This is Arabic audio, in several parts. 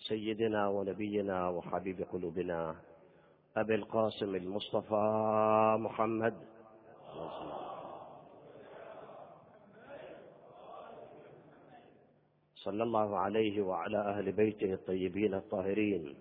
سيدنا ونبينا وحبيب قلوبنا أبي القاسم المصطفى محمد صلى الله عليه وعلى أهل بيته الطيبين الطاهرين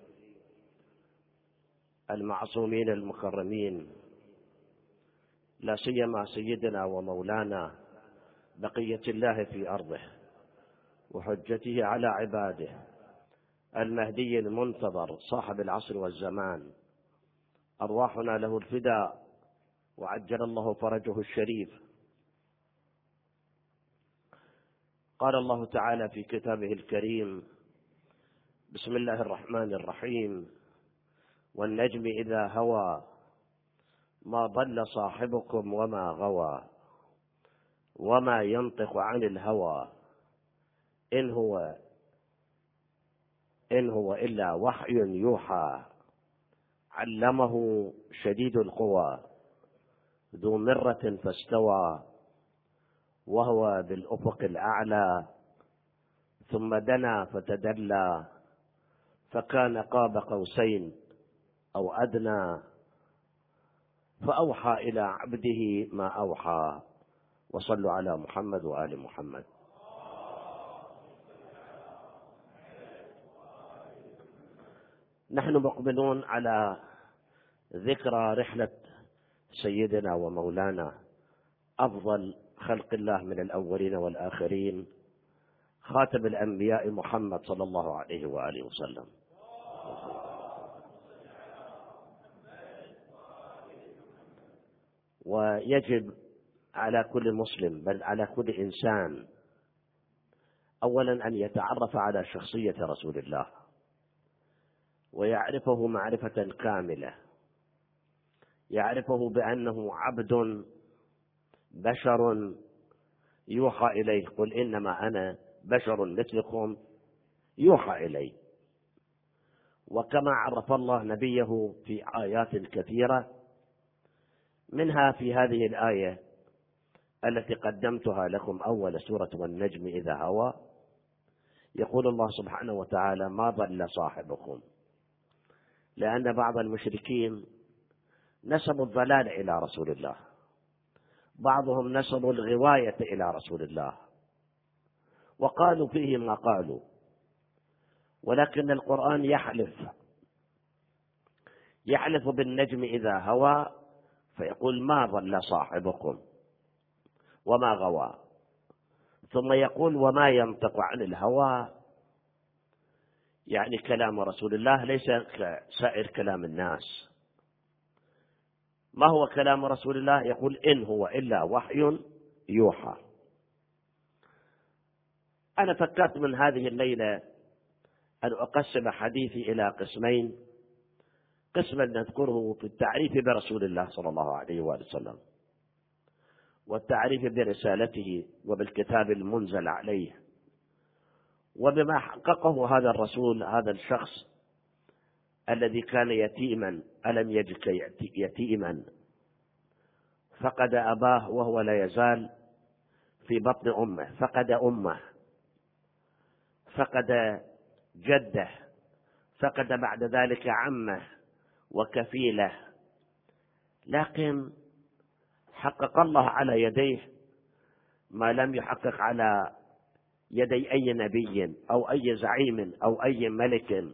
المعصومين المكرمين، لا سيما سيدنا ومولانا بقية الله في أرضه وحجته على عباده المهدي المنتظر صاحب العصر والزمان، أرواحنا له الفداء وعجل الله فرجه الشريف. قال الله تعالى في كتابه الكريم: بسم الله الرحمن الرحيم، والنجم إذا هوى ما ضل صاحبكم وما غوى وما ينطق عن الهوى إن هو إلا وحي يوحى علمه شديد القوى ذو مرة فاستوى وهو بالأفق الأعلى ثم دنا فتدلى فكان قاب قوسين أو أدنى فأوحى إلى عبده ما أوحى. وصلوا على محمد وآل محمد. نحن مقبلون على ذكرى رحلة سيدنا ومولانا أفضل خلق الله من الأولين والآخرين، خاتم الأنبياء محمد صلى الله عليه وآله وسلم. ويجب على كل مسلم بل على كل إنسان أولا أن يتعرف على شخصية رسول الله ويعرفه معرفة كاملة، يعرفه بأنه عبد بشر يوحى إليه، قل إنما أنا بشر مثلكم يوحى إليه. وكما عرف الله نبيه في آيات كثيرة، منها في هذه الآية التي قدمتها لكم أول سورة والنجم إذا هوى، يقول الله سبحانه وتعالى: ما ضل صاحبكم، لأن بعض المشركين نسبوا الضلال إلى رسول الله، بعضهم نسبوا الغواية إلى رسول الله وقالوا فيه ما قالوا، ولكن القرآن يحلف بالنجم إذا هوى فيقول: ما ضل صاحبكم وما غوى، ثم يقول: وما ينطق عن الهوى، يعني كلام رسول الله ليس كسائر كلام الناس. ما هو كلام رسول الله؟ يقول: إن هو إلا وحي يوحى. أنا فكرت من هذه الليلة أن أقسم حديثي إلى قسمين: قسما نذكره في التعريف برسول الله صلى الله عليه وآله وسلم والتعريف برسالته وبالكتاب المنزل عليه وبما حققه هذا الرسول، هذا الشخص الذي كان يتيما، ألم يجدك يتيما، فقد أباه وهو لا يزال في بطن أمه، فقد أمه، فقد جده، فقد بعد ذلك عمه وكفيله، لكن حقق الله على يديه ما لم يحقق على يدي أي نبي أو أي زعيم أو أي ملك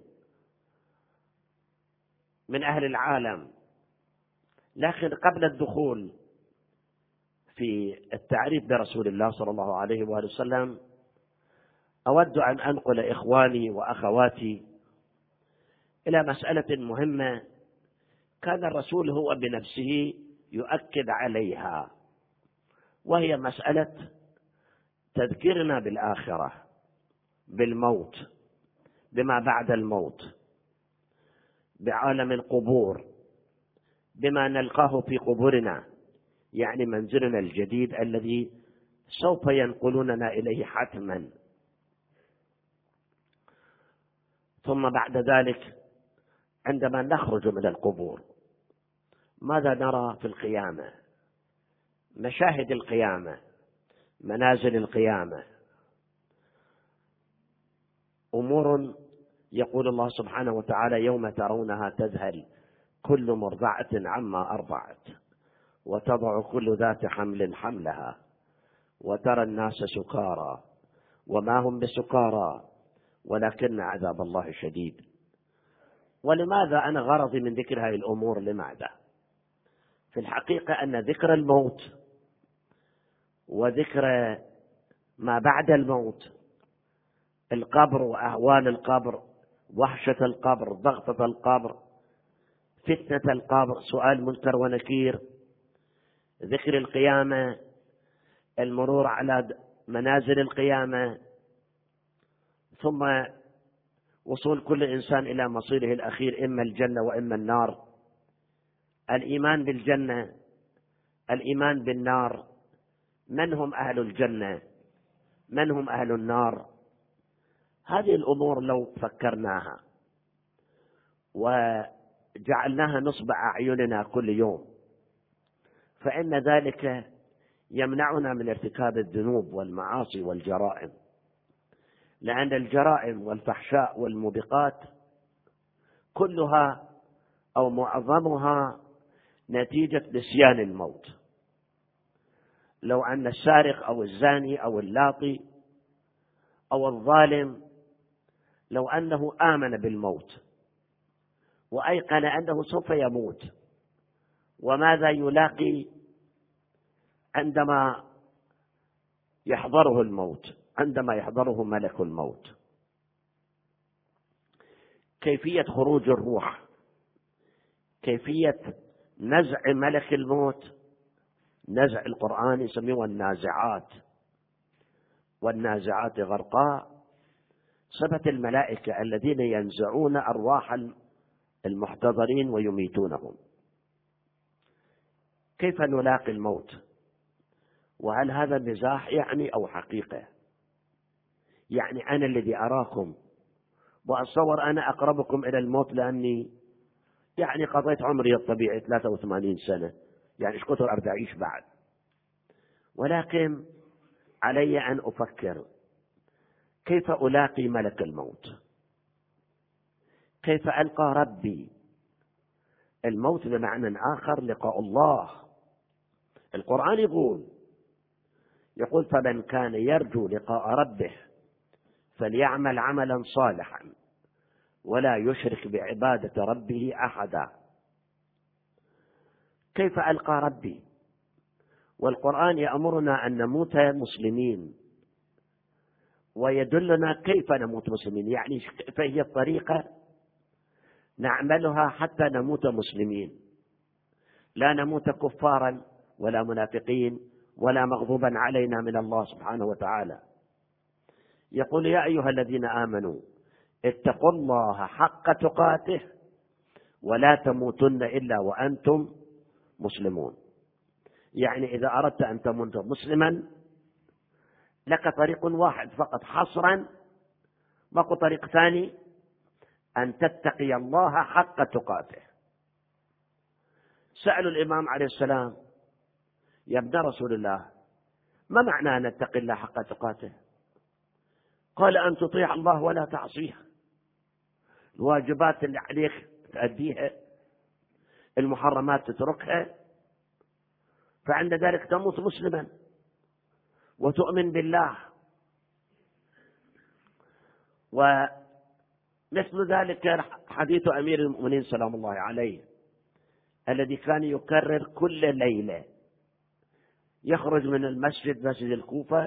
من أهل العالم. لكن قبل الدخول في التعريف برسول الله صلى الله عليه وآله وسلم، أود أن أنقل إخواني وأخواتي إلى مسألة مهمة كان الرسول هو بنفسه يؤكد عليها، وهي مسألة تذكيرنا بالآخرة، بالموت، بما بعد الموت، بعالم القبور، بما نلقاه في قبورنا، يعني منزلنا الجديد الذي سوف ينقلوننا إليه حتما. ثم بعد ذلك عندما نخرج من القبور ماذا نرى في القيامة؟ مشاهد القيامة، منازل القيامة، أمور يقول الله سبحانه وتعالى: يوم ترونها تذهل كل مرضعة عما أرضعت وتضع كل ذات حمل حملها وترى الناس سكارى وما هم بسكارى ولكن عذاب الله شديد. ولماذا أنا غرضي من ذكر هذه الأمور؟ لماذا؟ في الحقيقة أن ذكر الموت وذكر ما بعد الموت، القبر وأهوال القبر، وحشة القبر، ضغطة القبر، فتنة القبر، سؤال منكر ونكير، ذكر القيامة، المرور على منازل القيامة، ثم وصول كل إنسان إلى مصيره الأخير، إما الجنة وإما النار، الإيمان بالجنة، الإيمان بالنار، من هم أهل الجنة، من هم أهل النار. هذه الأمور لو فكرناها وجعلناها نصب أعيننا كل يوم فإن ذلك يمنعنا من ارتكاب الذنوب والمعاصي والجرائم، لأن الجرائم والفحشاء والموبقات كلها أو معظمها نتيجة نسيان الموت. لو أن السارق أو الزاني أو اللاطي أو الظالم لو أنه آمن بالموت وأيقن أنه سوف يموت، وماذا يلاقي عندما يحضره الموت، عندما يحضره ملك الموت؟ كيفية خروج الروح، كيفية نزع ملك الموت، نزع القرآن يسميه النازعات، والنازعات غرقاء، صفة الملائكة الذين ينزعون أرواح المحتضرين ويميتونهم. كيف نلاقي الموت؟ وهل هذا مزاح يعني أو حقيقة؟ يعني أنا الذي أراكم وأتصور أنا أقربكم إلى الموت لأني يعني قضيت عمري الطبيعي 83 سنة، يعني إيش كثر أرجع أعيش بعد، ولكن علي أن أفكر كيف ألاقي ملك الموت، كيف ألقى ربي. الموت بمعنى آخر لقاء الله. القرآن يقول فمن كان يرجو لقاء ربه فليعمل عملا صالحا ولا يشرك بعبادة ربه أحدا. كيف ألقى ربي؟ والقرآن يأمرنا أن نموت مسلمين ويدلنا كيف نموت مسلمين، يعني فهي الطريقة نعملها حتى نموت مسلمين، لا نموت كفارا ولا منافقين ولا مغضوبا علينا من الله سبحانه وتعالى. يقول يا أيها الذين آمنوا اتقوا الله حق تقاته ولا تموتن إلا وأنتم مسلمون. يعني إذا أردت أن تموت مسلما لك طريق واحد فقط حصرا، ماكو طريق ثاني، أن تتقي الله حق تقاته. سألوا الإمام عليه السلام يا ابن رسول الله ما معنى أن نتقي الله حق تقاته؟ قال أن تطيع الله ولا تعصيه، الواجبات اللي عليك تأديها، المحرمات تتركها، فعند ذلك تموت مسلما وتؤمن بالله. ومثل ذلك حديث أمير المؤمنين سلام الله عليه الذي كان يكرر كل ليلة، يخرج من المسجد مسجد الكوفة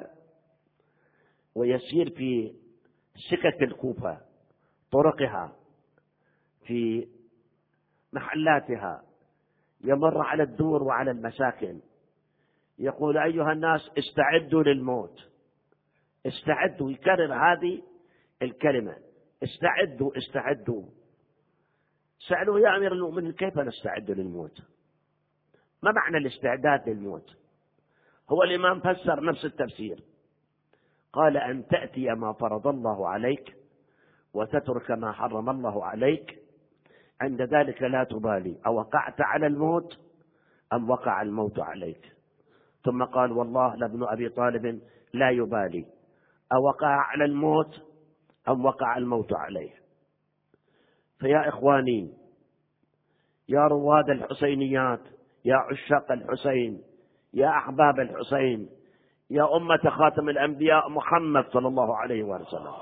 ويسير في سكك الكوفة، طرقها، في محلاتها، يمر على الدور وعلى المساكن، يقول أيها الناس استعدوا للموت، استعدوا، يكرر هذه الكلمة، استعدوا استعدوا. سألوا يا أمير المؤمنين كيف نستعد للموت؟ ما معنى الاستعداد للموت؟ هو الإمام فسر نفس التفسير، قال أن تأتي ما فرض الله عليك وتترك ما حرم الله عليك، عند ذلك لا تبالي أوقعت على الموت أم وقع الموت عليك. ثم قال والله لابن أبي طالب لا يبالي أوقع على الموت أم وقع الموت عليه. فيا إخواني، يا رواد الحسينيات، يا عشاق الحسين، يا أحباب الحسين، يا أمة خاتم الأنبياء محمد صلى الله عليه وسلم،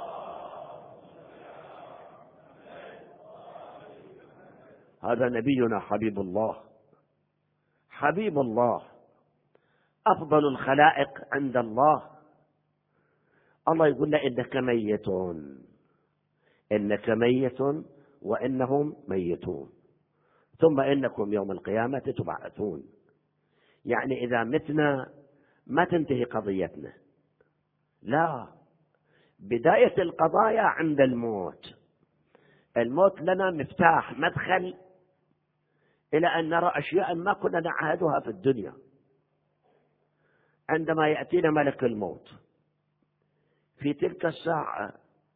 هذا نبينا حبيب الله، حبيب الله، أفضل الخلائق عند الله. الله يقول له إنك ميت، إنك ميت وإنهم ميتون، ثم إنكم يوم القيامة تبعثون. يعني إذا متنا ما تنتهي قضيتنا، لا، بداية القضايا عند الموت. الموت لنا مفتاح، مدخل إلى أن نرى أشياء ما كنا نعهدها في الدنيا. عندما يأتينا ملك الموت في تلك الساعة،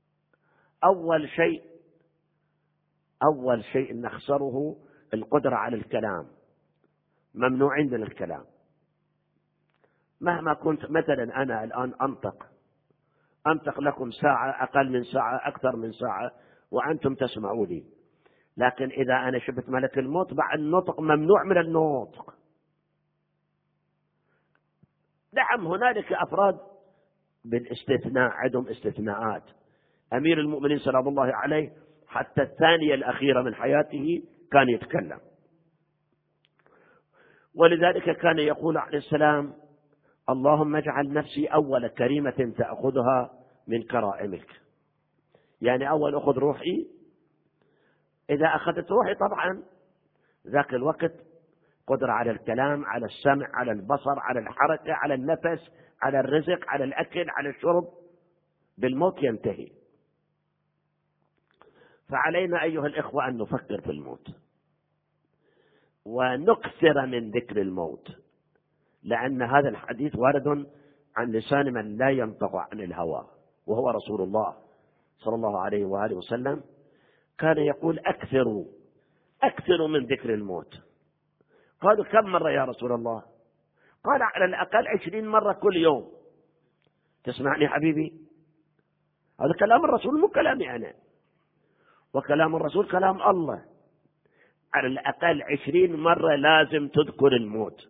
أول شيء نخسره القدرة على الكلام، ممنوعين من الكلام. مهما كنت، مثلا أنا الآن أنطق لكم ساعة، أقل من ساعة، أكثر من ساعة، وأنتم تسمعوني، لكن إذا أنا شفت ملك الموت بعد النطق ممنوع من النطق. نعم هنالك أفراد بالاستثناء، عندهم استثناءات. أمير المؤمنين سلام الله عليه حتى الثانية الأخيرة من حياته كان يتكلم، ولذلك كان يقول عليه السلام: اللهم اجعل نفسي أول كريمة تأخذها من كرائمك. يعني أول أخذ روحي، إذا أخذت روحي طبعا ذاك الوقت قدرة على الكلام، على السمع، على البصر، على الحركة، على النفس، على الرزق، على الأكل، على الشرب، بالموت ينتهي. فعلينا أيها الإخوة أن نفكر في الموت ونكثر من ذكر الموت، لأن هذا الحديث وارد عن لسان من لا ينطق عن الهوى، وهو رسول الله صلى الله عليه وآله وسلم. كان يقول: أكثروا من ذكر الموت. قالوا: كم مرة يا رسول الله؟ قال: على الأقل 20 مرة كل يوم. تسمعني حبيبي؟ هذا كلام الرسول، مو كلامي أنا، وكلام الرسول كلام الله. على الأقل 20 مرة لازم تذكر الموت،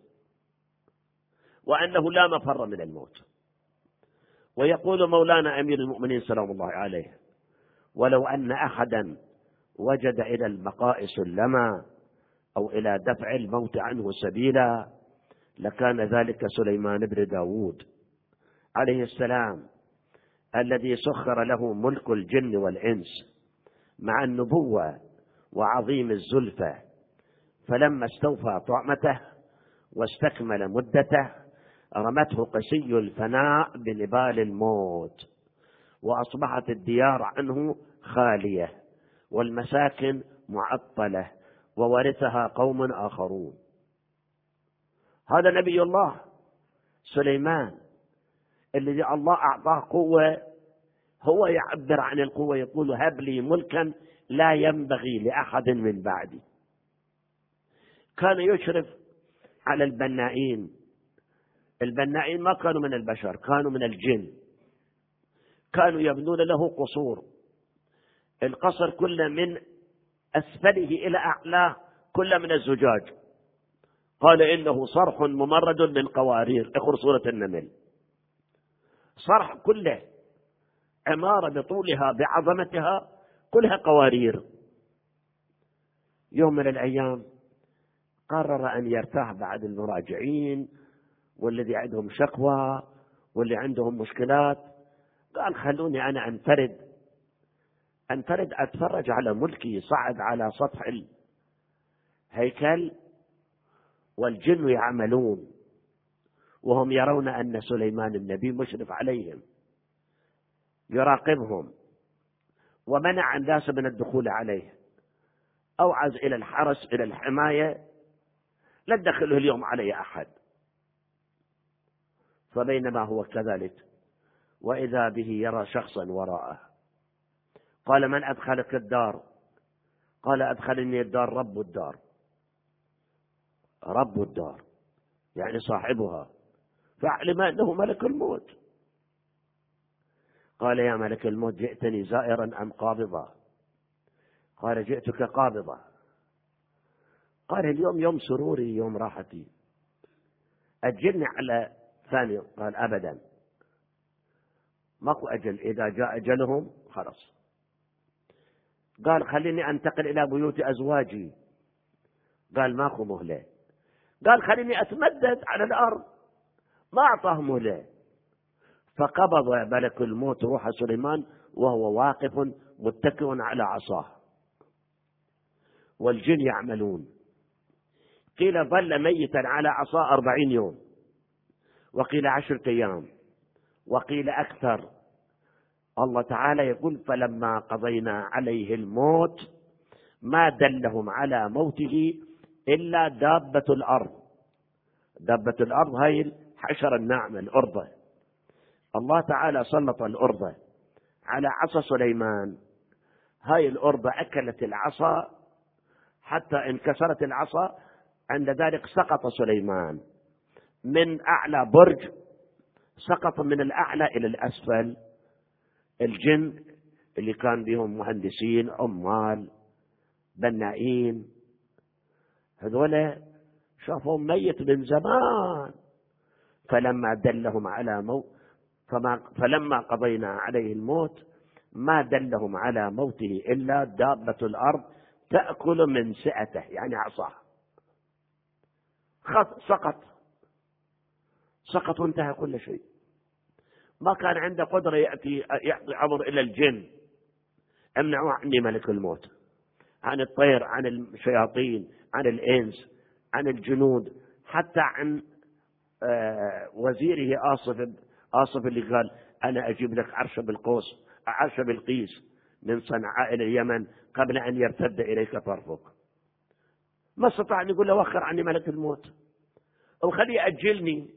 وأنه لا مفر من الموت. ويقول مولانا أمير المؤمنين سلام الله عليه: ولو أن أحدا وجد إلى البقاء سلما أو إلى دفع الموت عنه سبيلا لكان ذلك سليمان بن داود عليه السلام، الذي سخر له ملك الجن والإنس مع النبوة وعظيم الزلفة، فلما استوفى طعمته واستكمل مدته رمته قسي الفناء بنبال الموت، وأصبحت الديار عنه خالية والمساكن معطلة وورثها قوم آخرون. هذا نبي الله سليمان الذي الله أعطاه قوة، هو يعبر عن القوة، يقول: هب لي ملكا لا ينبغي لأحد من بعدي. كان يشرف على البنائين. البنائين ما كانوا من البشر، كانوا من الجن. كانوا يبنون له قصور، القصر كله من أسفله إلى أعلاه كله من الزجاج. قال: إنه صرح ممرد من قوارير. اقرأ سورة النمل. صرح كله، عمارة بطولها بعظمتها كلها قوارير. يوم من الأيام قرر أن يرتاح بعد المراجعين والذي عندهم شكوى واللي عندهم مشكلات. قال: خلوني أنا أنفرد أتفرج على ملكي. صعد على سطح الهيكل والجن يعملون وهم يرون أن سليمان النبي مشرف عليهم يراقبهم، ومنع الناس من الدخول عليه، أوعز إلى الحرس إلى الحماية، لا تدخله اليوم علي أحد. فبينما هو كذلك وإذا به يرى شخصا وراءه. قال: من أدخلك الدار؟ قال: أدخلني الدار رب الدار. رب الدار يعني صاحبها. فاعلم أنه ملك الموت. قال: يا ملك الموت، جئتني زائرا أم قابضا؟ قال جئتك قابضة. قال اليوم يوم سروري، يوم راحتي، أجلني على ثاني. قال أبدا، ماكو أجل، إذا جاء أجلهم خلاص. قال خليني أنتقل إلى بيوت أزواجي. قال ماكو مهلة. قال خليني أتمدد على الأرض. ما أعطاه مهلة. فقبض ملك الموت روح سليمان وهو واقف متكئ على عصاه، والجن يعملون. قيل ظل ميتا على عصاه 40 يوم، وقيل 10 أيام، وقيل أكثر. الله تعالى يقول فلما قضينا عليه الموت ما دلهم على موته إلا دابة الأرض. دابة الأرض هاي الحشرة الناعمة الأرضة. الله تعالى سلط الأرضة على عصا سليمان. هاي الأرضة أكلت العصا حتى انكسرت العصا. عند ذلك سقط سليمان من أعلى برج، سقط من الأعلى إلى الأسفل. الجن اللي كان بهم مهندسين، عمال، بنائين، هذول شافوا ميت من زمان. فلما دلهم على فلما قضينا عليه الموت ما دلهم على موته إلا دابة الأرض تأكل من سئته، يعني عصاه. سقط وانتهى كل شيء. ما كان عنده قدرة يعطي أمر إلى الجن امنعوا عني ملك الموت، عن الطير، عن الشياطين، عن الإنس، عن الجنود، حتى عن وزيره آصف اللي قال أنا أجيب لك عرش بالقيس من صنعاء إلى اليمن قبل أن يرتد إليك طرفك. ما استطاع أن يقول له وخر عني ملك الموت أو خليه أجلني.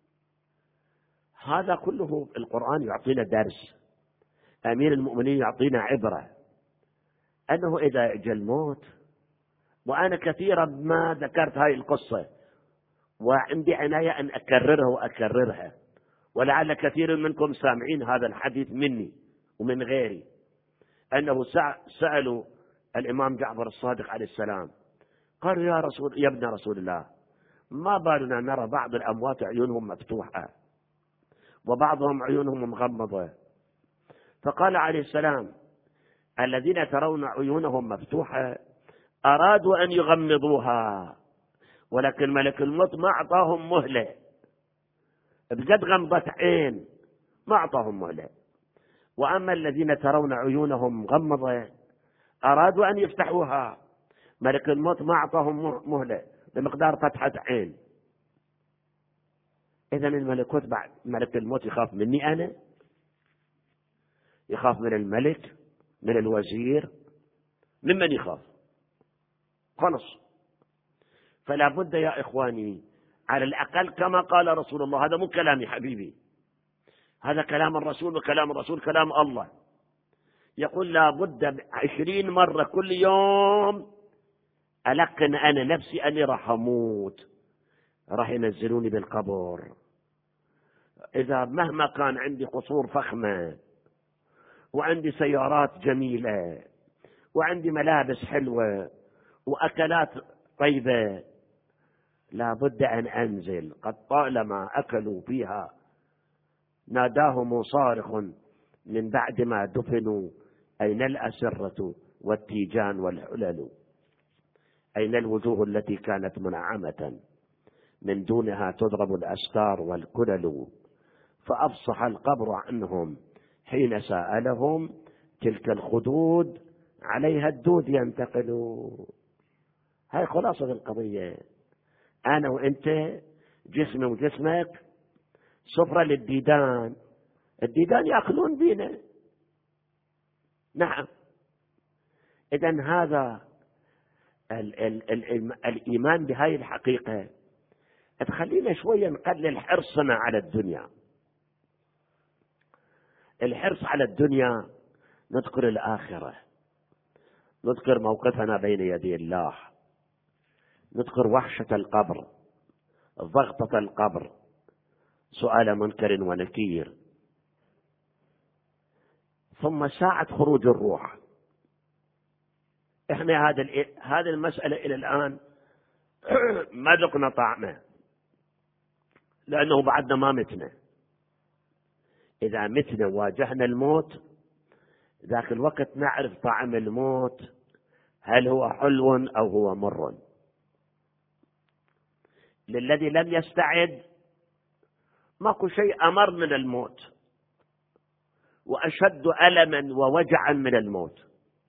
هذا كله القرآن يعطينا درس، أمير المؤمنين يعطينا عبرة أنه إذا جاء الموت. وأنا كثيرا ما ذكرت هاي القصة وعندي عناية أن أكررها، ولعل كثير منكم سامعين هذا الحديث مني ومن غيري، أنه سألوا الإمام جعفر الصادق عليه السلام، قالوا يا ابن رسول الله، ما بالنا نرى بعض الأموات عيونهم مفتوحة وبعضهم عيونهم مغمضة؟ فقال عليه السلام الذين ترون عيونهم مفتوحة أرادوا أن يغمضوها، ولكن ملك الموت ما أعطاهم مهلة، بقد غمضة عين ما أعطاهم مهلة. وأما الذين ترون عيونهم مغمضة أرادوا أن يفتحوها، ملك الموت ما أعطاهم مهلة بمقدار فتحة عين. إذن الملكوت بعد ملك الموت يخاف مني أنا؟ يخاف من الملك؟ من الوزير؟ ممن يخاف؟ خلص. فلا بد يا إخواني على الأقل كما قال رسول الله، هذا مو كلامي حبيبي، هذا كلام الرسول، وكلام الرسول كلام الله. يقول لا بد 20 مرة كل يوم ألقن أنا نفسي أني راح أموت، راح ينزلوني بالقبر. إذا مهما كان عندي قصور فخمة وعندي سيارات جميلة وعندي ملابس حلوة وأكلات طيبة، لا بد أن أنزل. قد طالما أكلوا فيها ناداهم صارخ من بعد ما دفنوا أين الأسرة والتيجان والحلل، أين الوجوه التي كانت منعمة من دونها تضرب الأستار والكلل. فأفصح القبر عنهم حين سألهم تلك الخدود عليها الدود ينتقل. هاي خلاصة القضية. أنا وأنت جسمي وجسمك سفرة للديدان، الديدان يأكلون بينا. نعم. إذن هذا الإيمان بهاي الحقيقة تخلينا شوية نقلل حرصنا على الدنيا. الحرص على الدنيا نذكر الآخرة، نذكر موقفنا بين يدي الله، نذكر وحشة القبر، ضغطة القبر، سؤال منكر ونكير، ثم ساعة خروج الروح. إحنا هذه المسألة إلى الآن ما ذقنا طعمه، لأنه بعدنا ما متنا. إذا متنا واجهنا الموت، ذاك الوقت نعرف طعم الموت، هل هو حلو أو هو مر. للذي لم يستعد ماكو شيء أمر من الموت وأشد ألما ووجعا من الموت.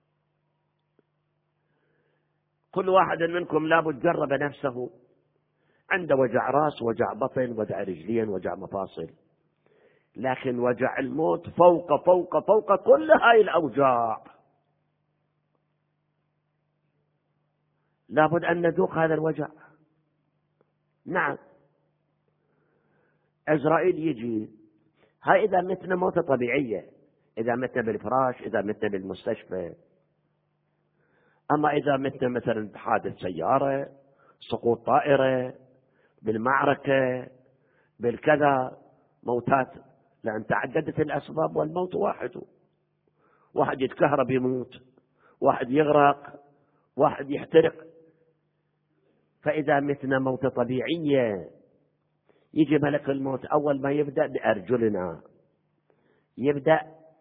كل واحد منكم لابد جرب نفسه، عنده وجع راس، وجع بطن، وجع رجلين، وجع مفاصل، لكن وجع الموت فوق فوق فوق كل هاي الأوجاع. لابد أن نذوق هذا الوجع. نعم، عزرائيل يجي، هاي إذا متنا موتة طبيعية، إذا متنا بالفراش، إذا متنا بالمستشفى. أما إذا متنا مثلا بحادث سيارة، سقوط طائرة، بالمعركة، بالكذا، موتات، لأن تعددت الأسباب والموت واحد. واحد يتكهرب يموت، واحد يغرق، واحد يحترق. فإذا متنا موتة طبيعية، يجي ملك الموت أول ما يبدأ بأرجلنا، يبدأ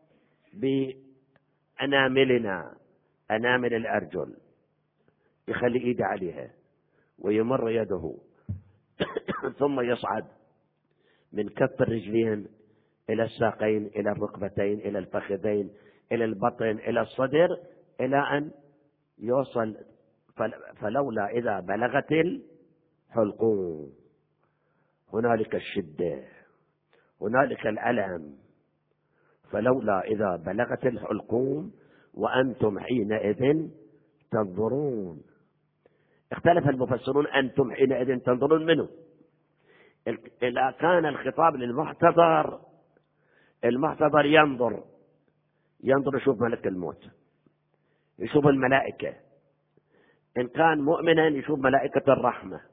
بأناملنا، أنامل الأرجل، يخلي إيده عليها ويمر يده ثم يصعد من كف الرجلين إلى الساقين، إلى الركبتين، إلى الفخذين، إلى البطن، إلى الصدر، إلى أن يوصل. فلولا إذا بلغت الحلقوم، هنالك الشدة، هنالك الألم. فلولا إذا بلغت الحلقوم وأنتم حينئذ تنظرون. اختلف المفسرون أنتم حينئذ تنظرون منه. إذا كان الخطاب للمحتضر، المحتضر ينظر يشوف ملك الموت، يشوف الملائكة. إن كان مؤمنا يشوف ملائكة الرحمة،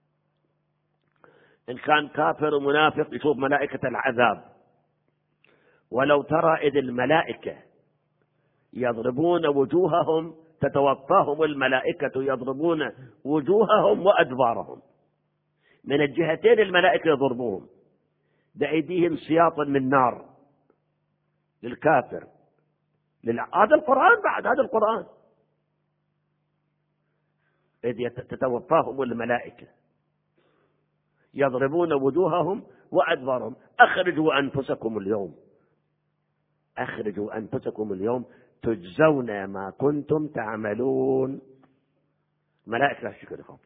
إن كان كافر ومنافق يشوف ملائكة العذاب. ولو ترى إذ الملائكة يضربون وجوههم، تتوفاهم الملائكة يضربون وجوههم وأدبارهم، من الجهتين الملائكة يضربوهم بأيديهم سياط من نار للكافر. هذا القرآن، بعد هذا القرآن، إذ تتوفاهم الملائكة يضربون وجوههم وأدبارهم. أخرجوا أنفسكم اليوم، أخرجوا أنفسكم اليوم تجزون ما كنتم تعملون. ملائكة الشكر خط.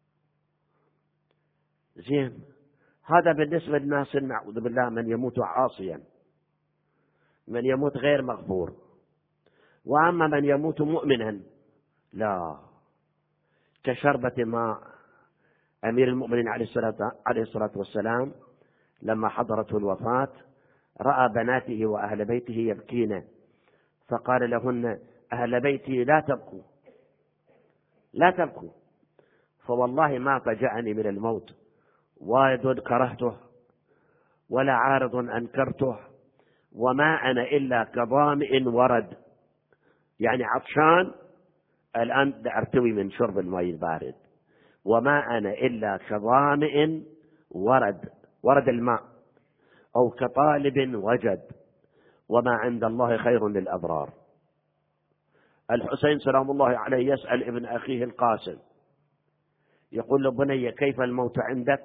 زين، هذا بالنسبة للناس نعوذ بالله من يموت عاصيا، من يموت غير مغفور. وأما من يموت مؤمنا، لا، كشربة ماء. أمير المؤمنين عليه الصلاة والسلام لما حضرته الوفاة رأى بناته وأهل بيته يبكين، فقال لهن: أهل بيتي لا تبكوا، لا تبكوا، فوالله ما فجأني من الموت واد كرهته ولا عارض أنكرته، وما أنا إلا كظامئ ورد. يعني عطشان الآن أرتوي من شرب الماء البارد. وما أنا إلا كظامئ ورد الماء، أو كطالب وجد، وما عند الله خير للأبرار. الحسين سلام الله عليه يسأل ابن أخيه القاسم، يقول له: بني كيف الموت عندك؟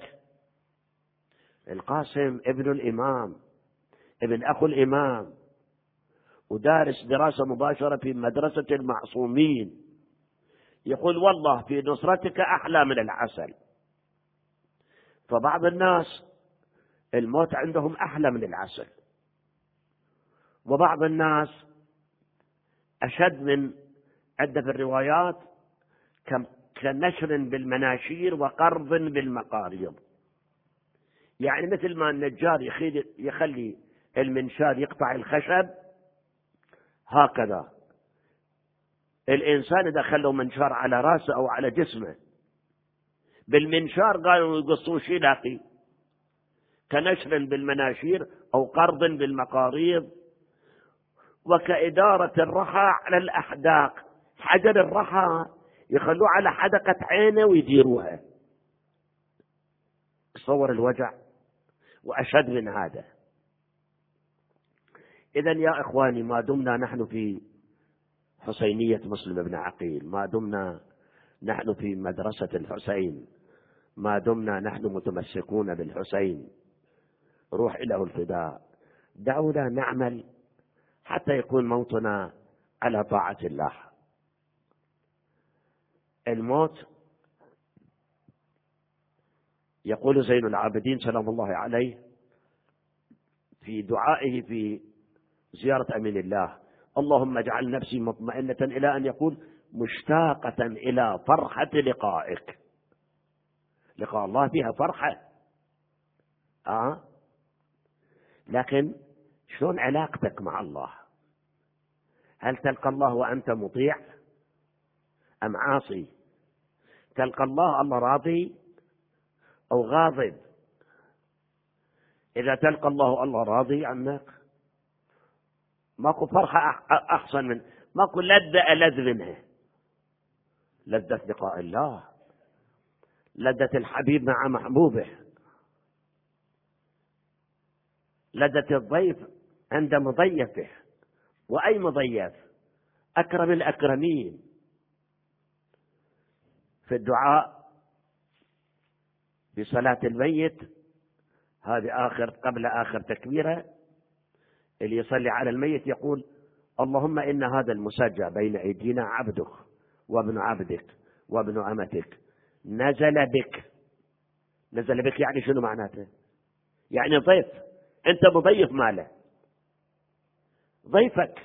القاسم ابن الإمام، ابن أخو الإمام، ودارس دراسة مباشرة في مدرسة المعصومين. يقول: والله في نصرتك أحلى من العسل. فبعض الناس الموت عندهم أحلى من العسل، وبعض الناس أشد من عدة في الروايات، كنشر بالمناشير وقرض بالمقاريض. يعني مثل ما النجار يخلي المنشار يقطع الخشب، هكذا الإنسان إذا خلوا منشار على رأسه أو على جسمه بالمنشار قالوا يقصوا شلاقي، كنشر بالمناشير أو قرض بالمقاريض، وكإدارة الرخاء على الأحداق. حجر الرحى يخلوه على حدقة عينه ويديروها. تصور الوجع وأشد من هذا. إذن يا إخواني، ما دمنا نحن في حسينية مسلم بن عقيل، ما دمنا نحن في مدرسة الحسين، ما دمنا نحن متمسكون بالحسين روح إله الفداء، دعونا نعمل حتى يكون موتنا على طاعة الله. الموت، يقول زين العابدين سلام الله عليه في دعائه في زيارة أمين الله: اللهم اجعل نفسي مطمئنة، إلى أن يقول: مشتاقة إلى فرحة لقائك. لقاء الله فيها فرحة. لكن شلون علاقتك مع الله؟ هل تلقى الله وأنت مطيع أم عاصي؟ تلقى الله راضي أو غاضب؟ إذا تلقى الله راضي عنك، ماكو فرحة أحسن من، ماكو لذة ألذ منها. لذة لقاء الله، لذة الحبيب مع محبوبه، لذة الضيف عند مضيفه. وأي مضيف؟ أكرم الأكرمين. في الدعاء بصلاة الميت، هذه قبل آخر تكبيرة، اللي يصلي على الميت يقول: اللهم إن هذا المسجى بين أيدينا عبدك وابن عبدك وابن أمتك نزل بك. نزل بك يعني شنو معناته؟ يعني ضيف، أنت مضيف ماله، ضيفك.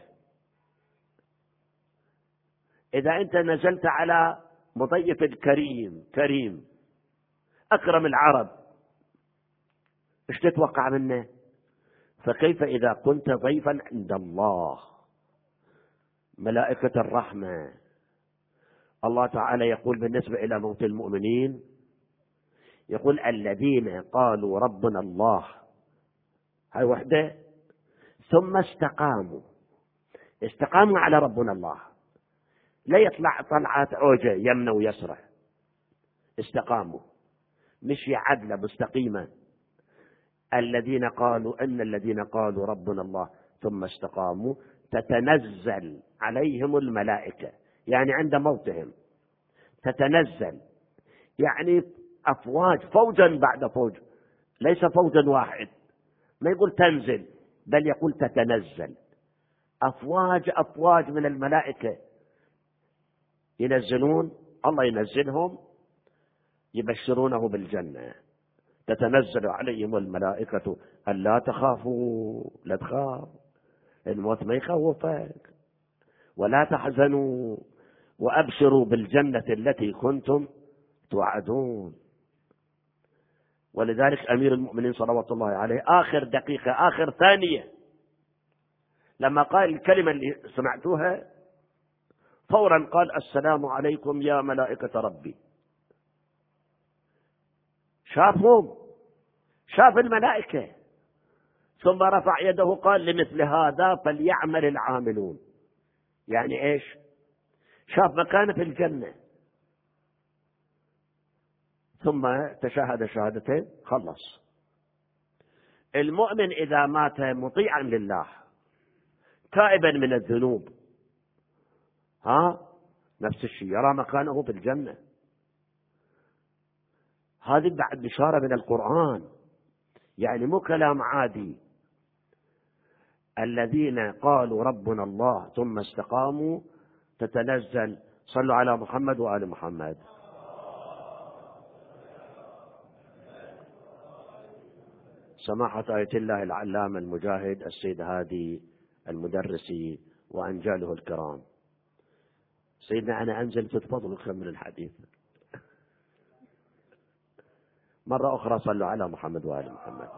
إذا أنت نزلت على مضيف كريم أكرم العرب، إيش تتوقع منه؟ فكيف إذا كنت ضيفا عند الله؟ ملائكة الرحمة، الله تعالى يقول بالنسبة إلى موت المؤمنين، يقول: الذين قالوا ربنا الله، هاي وحدة، ثم استقاموا على ربنا الله، لا يطلع طلعات عوجة يمنى ويسرى، استقاموا، مشي عدلة مستقيمة. الذين قالوا ربنا الله ثم استقاموا تتنزل عليهم الملائكة، يعني عند موتهم تتنزل، يعني أفواج، فوجا بعد فوج، ليس فوجا واحد، ما يقول تنزل بل يقول تتنزل، أفواج من الملائكة ينزلون، الله ينزلهم يبشرونه بالجنة. تتنزل عليهم الملائكة ألا تخافوا، لا تخاف، الموت ما يخوفك، ولا تحزنوا، وأبشروا بالجنة التي كنتم توعدون. ولذلك أمير المؤمنين صلوات الله عليه آخر دقيقة، آخر ثانية، لما قال الكلمة اللي سمعتوها فورا قال: السلام عليكم يا ملائكة ربي. شاف الملائكة، ثم رفع يده قال: لمثل هذا فليعمل العاملون. يعني ايش؟ شاف مكانه في الجنة، ثم تشهد شهادتين، خلص. المؤمن إذا مات مطيعا لله تائبا من الذنوب، نفس الشيء، يرى مكانه في الجنة. هذه بعد بشارة من القرآن، يعني مو كلام عادي. الذين قالوا ربنا الله ثم استقاموا تتنزل، صلوا على محمد وآل محمد. سماحة آية الله العلامة المجاهد السيد هادي المدرسي وأنجاله الكرام، سيدنا أنا أنزل تتفضل وكمل الحديث مرة أخرى. صلوا على محمد وآل محمد.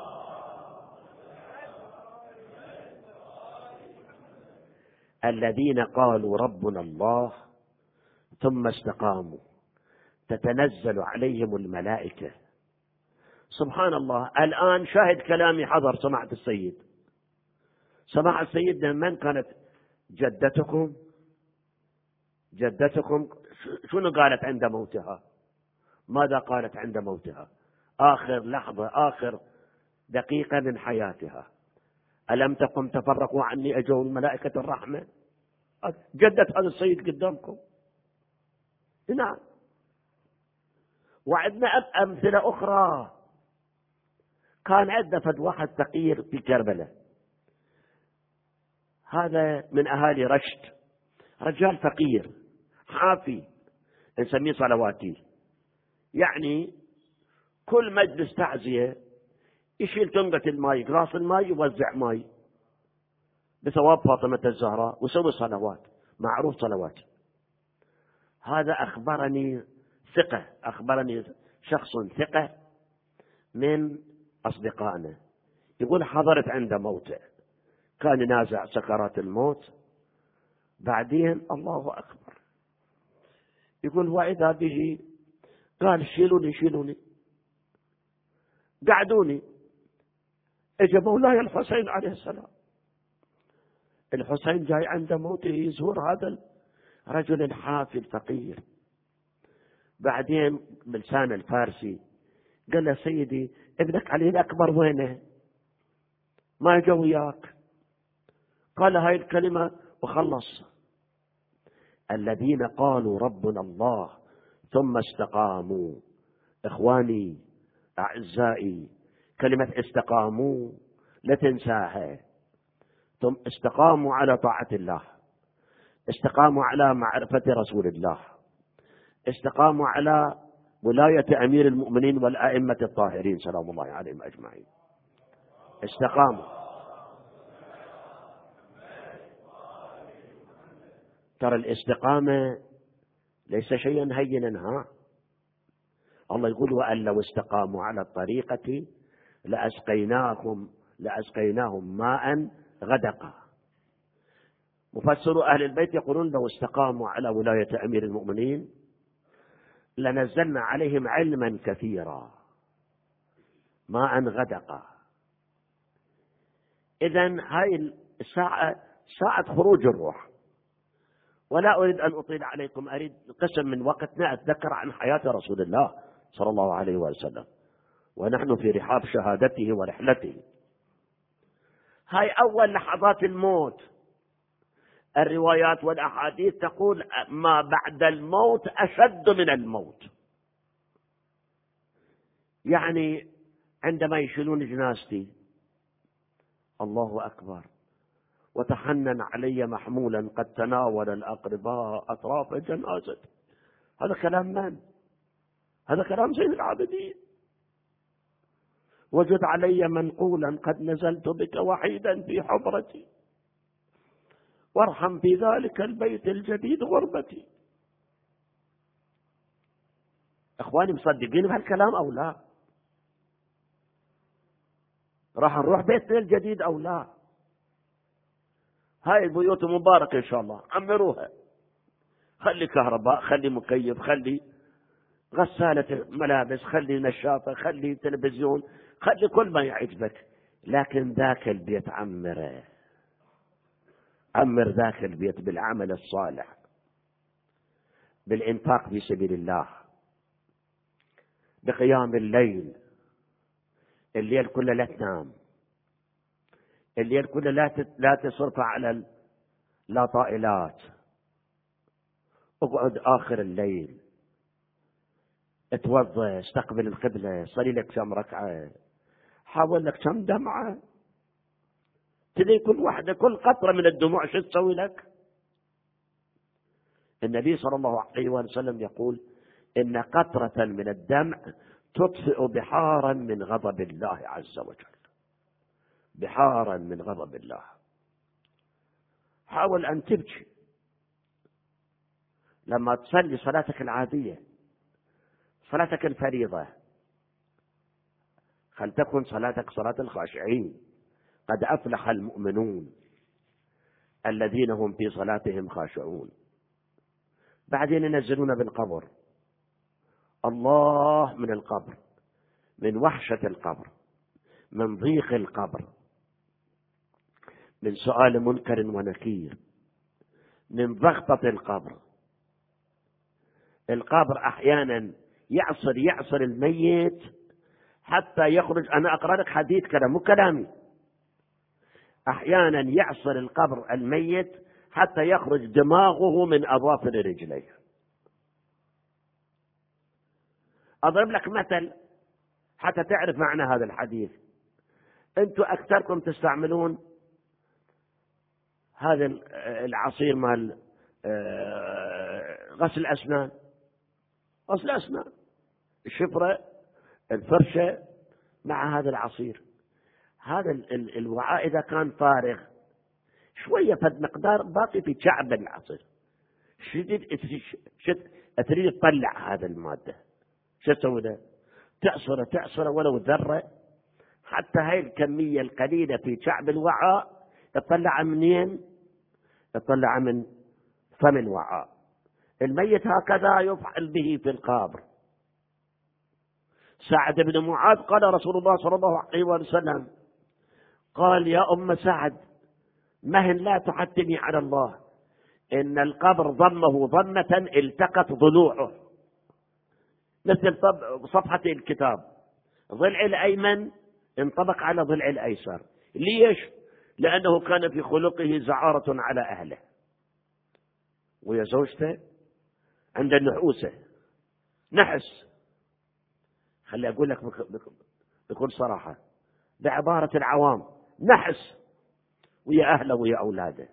الذين قالوا ربنا الله ثم استقاموا تتنزل عليهم الملائكة. سبحان الله، الآن شاهد كلامي حضر سماحة السيد. سماحة السيد من كانت جدتكم؟ جدتكم شنو قالت عند موتها؟ ماذا قالت عند موتها؟ آخر لحظة، آخر دقيقة من حياتها، ألم تقم تفرقوا عني أجوا الملائكة الرحمة؟ جدت هذا السيد قدامكم. نعم. وعندنا أمثلة أخرى. كان عندنا فد واحد فقير في كربلاء، هذا من أهالي رشد، رجال فقير حافي، نسميه صلواتي، يعني كل مجلس تعزية يشيل تنقة الماء، قراص الماء، يوزع ماء بثواب فاطمة الزهراء، ويسوي صلوات، معروف صلوات. هذا أخبرني ثقة، أخبرني شخص ثقة من أصدقائنا، يقول حضرت عند موته، كان نازع سكرات الموت، بعدين الله أكبر، يقول وإذا به قال شيلوني شيلوني، قعدوني، اجى مولاي الحسين عليه السلام. الحسين جاي عند موته يزور هذا الرجل الحافي الفقير. بعدين بلسان الفارسي قال له سيدي ابنك علي الأكبر وينه؟ ما جا وياك؟ قال هاي الكلمة وخلص: الذين قالوا ربنا الله ثم استقاموا. إخواني أعزائي، كلمة استقاموا لا تنساها. ثم استقاموا على طاعة الله، استقاموا على معرفة رسول الله، استقاموا على ولاية أمير المؤمنين والأئمة الطاهرين سلام الله عليهم أجمعين. استقاموا. ترى الاستقامة ليس شيئا هينا. الله يقول وأن لو استقاموا على الطريقة لأسقيناهم ماء غدقا. مفسر أهل البيت يقولون لو استقاموا على ولاية أمير المؤمنين لنزلنا عليهم علما كثيرا ماء غدقا. إذن هاي الساعة ساعة خروج الروح، ولا أريد أن أطيل عليكم، أريد قسم من وقتنا أتذكر عن حياة رسول الله صلى الله عليه وسلم ونحن في رحاب شهادته ورحلته. هاي أول لحظات الموت. الروايات والأحاديث تقول ما بعد الموت أشد من الموت، يعني عندما يشيلون جنازتي الله أكبر وتحنن علي محمولا قد تناول الأقرباء أطراف جنازتي، هذا كلام من؟ هذا كلام زين العابدين. وجد علي منقولا قد نزلت بك وحيدا في حفرتي وارحم في ذلك البيت الجديد غربتي. اخواني مصدقين بهالكلام او لا؟ راح نروح بيتنا الجديد او لا؟ هاي البيوت مباركة ان شاء الله، عمروها، خلي كهرباء، خلي مكيف، خلي غسالة ملابس، خلي نشافة، خلي تلفزيون، خلي كل ما يعجبك، لكن ذاك البيت عمره، عمر ذاك البيت بالعمل الصالح، بالإنفاق في سبيل الله، بقيام الليل، الليل كله لا تنام، الليل كله لا تصرف على لا طائلات، اقعد آخر الليل اتوضى، استقبل القبلة، صلي لك كم ركعة، حاول لك كم دمعة، تدري كل واحدة كل قطرة من الدموع شو تسوي لك؟ النبي صلى الله عليه وسلم يقول إن قطرة من الدمع تطفئ بحارا من غضب الله عز وجل، بحارا من غضب الله. حاول أن تبكي لما تصلي صلاتك العادية، صلاتك الفريضة، فلتكن صلاتك صلاة الخاشعين، قد أفلح المؤمنون الذين هم في صلاتهم خاشعون. بعدين ينزلون بالقبر، الله من القبر، من وحشة القبر، من ضيق القبر، من سؤال منكر ونكير، من ضغطة القبر، القبر أحيانا يعصر الميت حتى يخرج. أنا أقرأ لك حديث كذا مو كلامي. أحيانا يعصر القبر الميت حتى يخرج دماغه من أظافر رجليه. أضرب لك مثل حتى تعرف معنى هذا الحديث. أنتم أكثركم تستعملون هذا العصير مال غسل أسنان، الشفرة، الفرشة مع هذا العصير. هذا الوعاء إذا كان فارغ شوية فد مقدار باقي في شعب العصير، تريد تطلع هذا المادة، شو تسوي له؟ تعصره ولو ذرة، حتى هاي الكمية القليلة في شعب الوعاء تطلع منين؟ تطلع من فم الوعاء. الميت هكذا يفعل به في القبر. سعد بن معاذ قال رسول الله صلى الله عليه وسلم قال يا أم سعد مهن لا تحتمي على الله، إن القبر ضمه ضمة التقت ضلوعه مثل صفحة الكتاب، ضلع الأيمن انطبق على ضلع الأيسر. ليش؟ لأنه كان في خلقه زعارة على أهله، ويا زوجته عند النحوسة نحس. خلي أقول لك بكل صراحة بعبارة العوام، نحس ويا أهله ويا أولاده.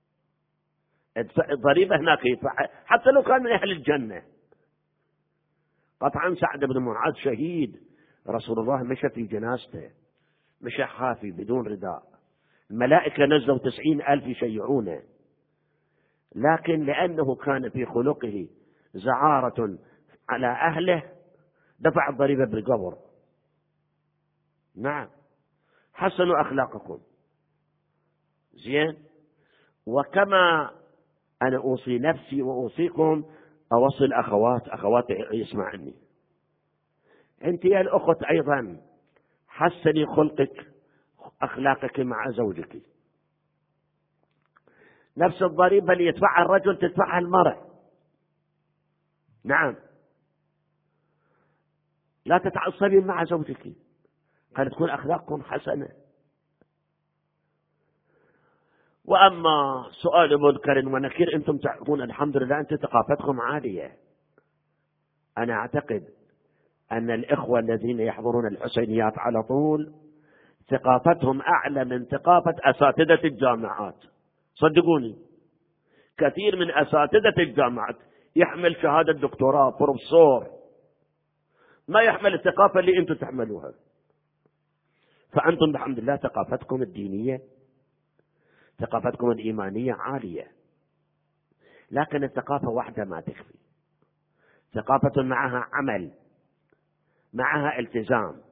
الضريبة هناك يدفع حتى لو كان من أهل الجنة. قطعا سعد بن معاذ شهيد، رسول الله مشى في جنازته، مشى خافي بدون رداء، الملائكة نزلوا 90,000 يشيعونه، لكن لأنه كان في خلقه زعارة على أهله دفع الضريبة بالقبر. نعم، حسنوا أخلاقكم. زين. وكما أنا أوصي نفسي وأوصيكم أوصي أخوات يسمعني، أنت يا الأخت أيضا حسني خلقك أخلاقك مع زوجك. نفس الضريبة اللي يدفعها الرجل تدفعها المرأة. نعم، لا تتعصبين مع زوجك، قد تكون أخلاقكم حسنة. وأما سؤال منكر ونكير أنتم تعرفون الحمد لله أنت ثقافتكم عالية. أنا أعتقد أن الإخوة الذين يحضرون الحسينيات على طول ثقافتهم أعلى من ثقافة أساتذة الجامعات. صدقوني، كثير من أساتذة الجامعات يحمل شهادة دكتوراه بروفيسور، ما يحمل الثقافة اللي أنتم تحملوها. فأنتم بحمد الله ثقافتكم الدينية، ثقافتكم الإيمانية عالية، لكن الثقافة واحدة ما تكفي. ثقافة معها عمل، معها التزام.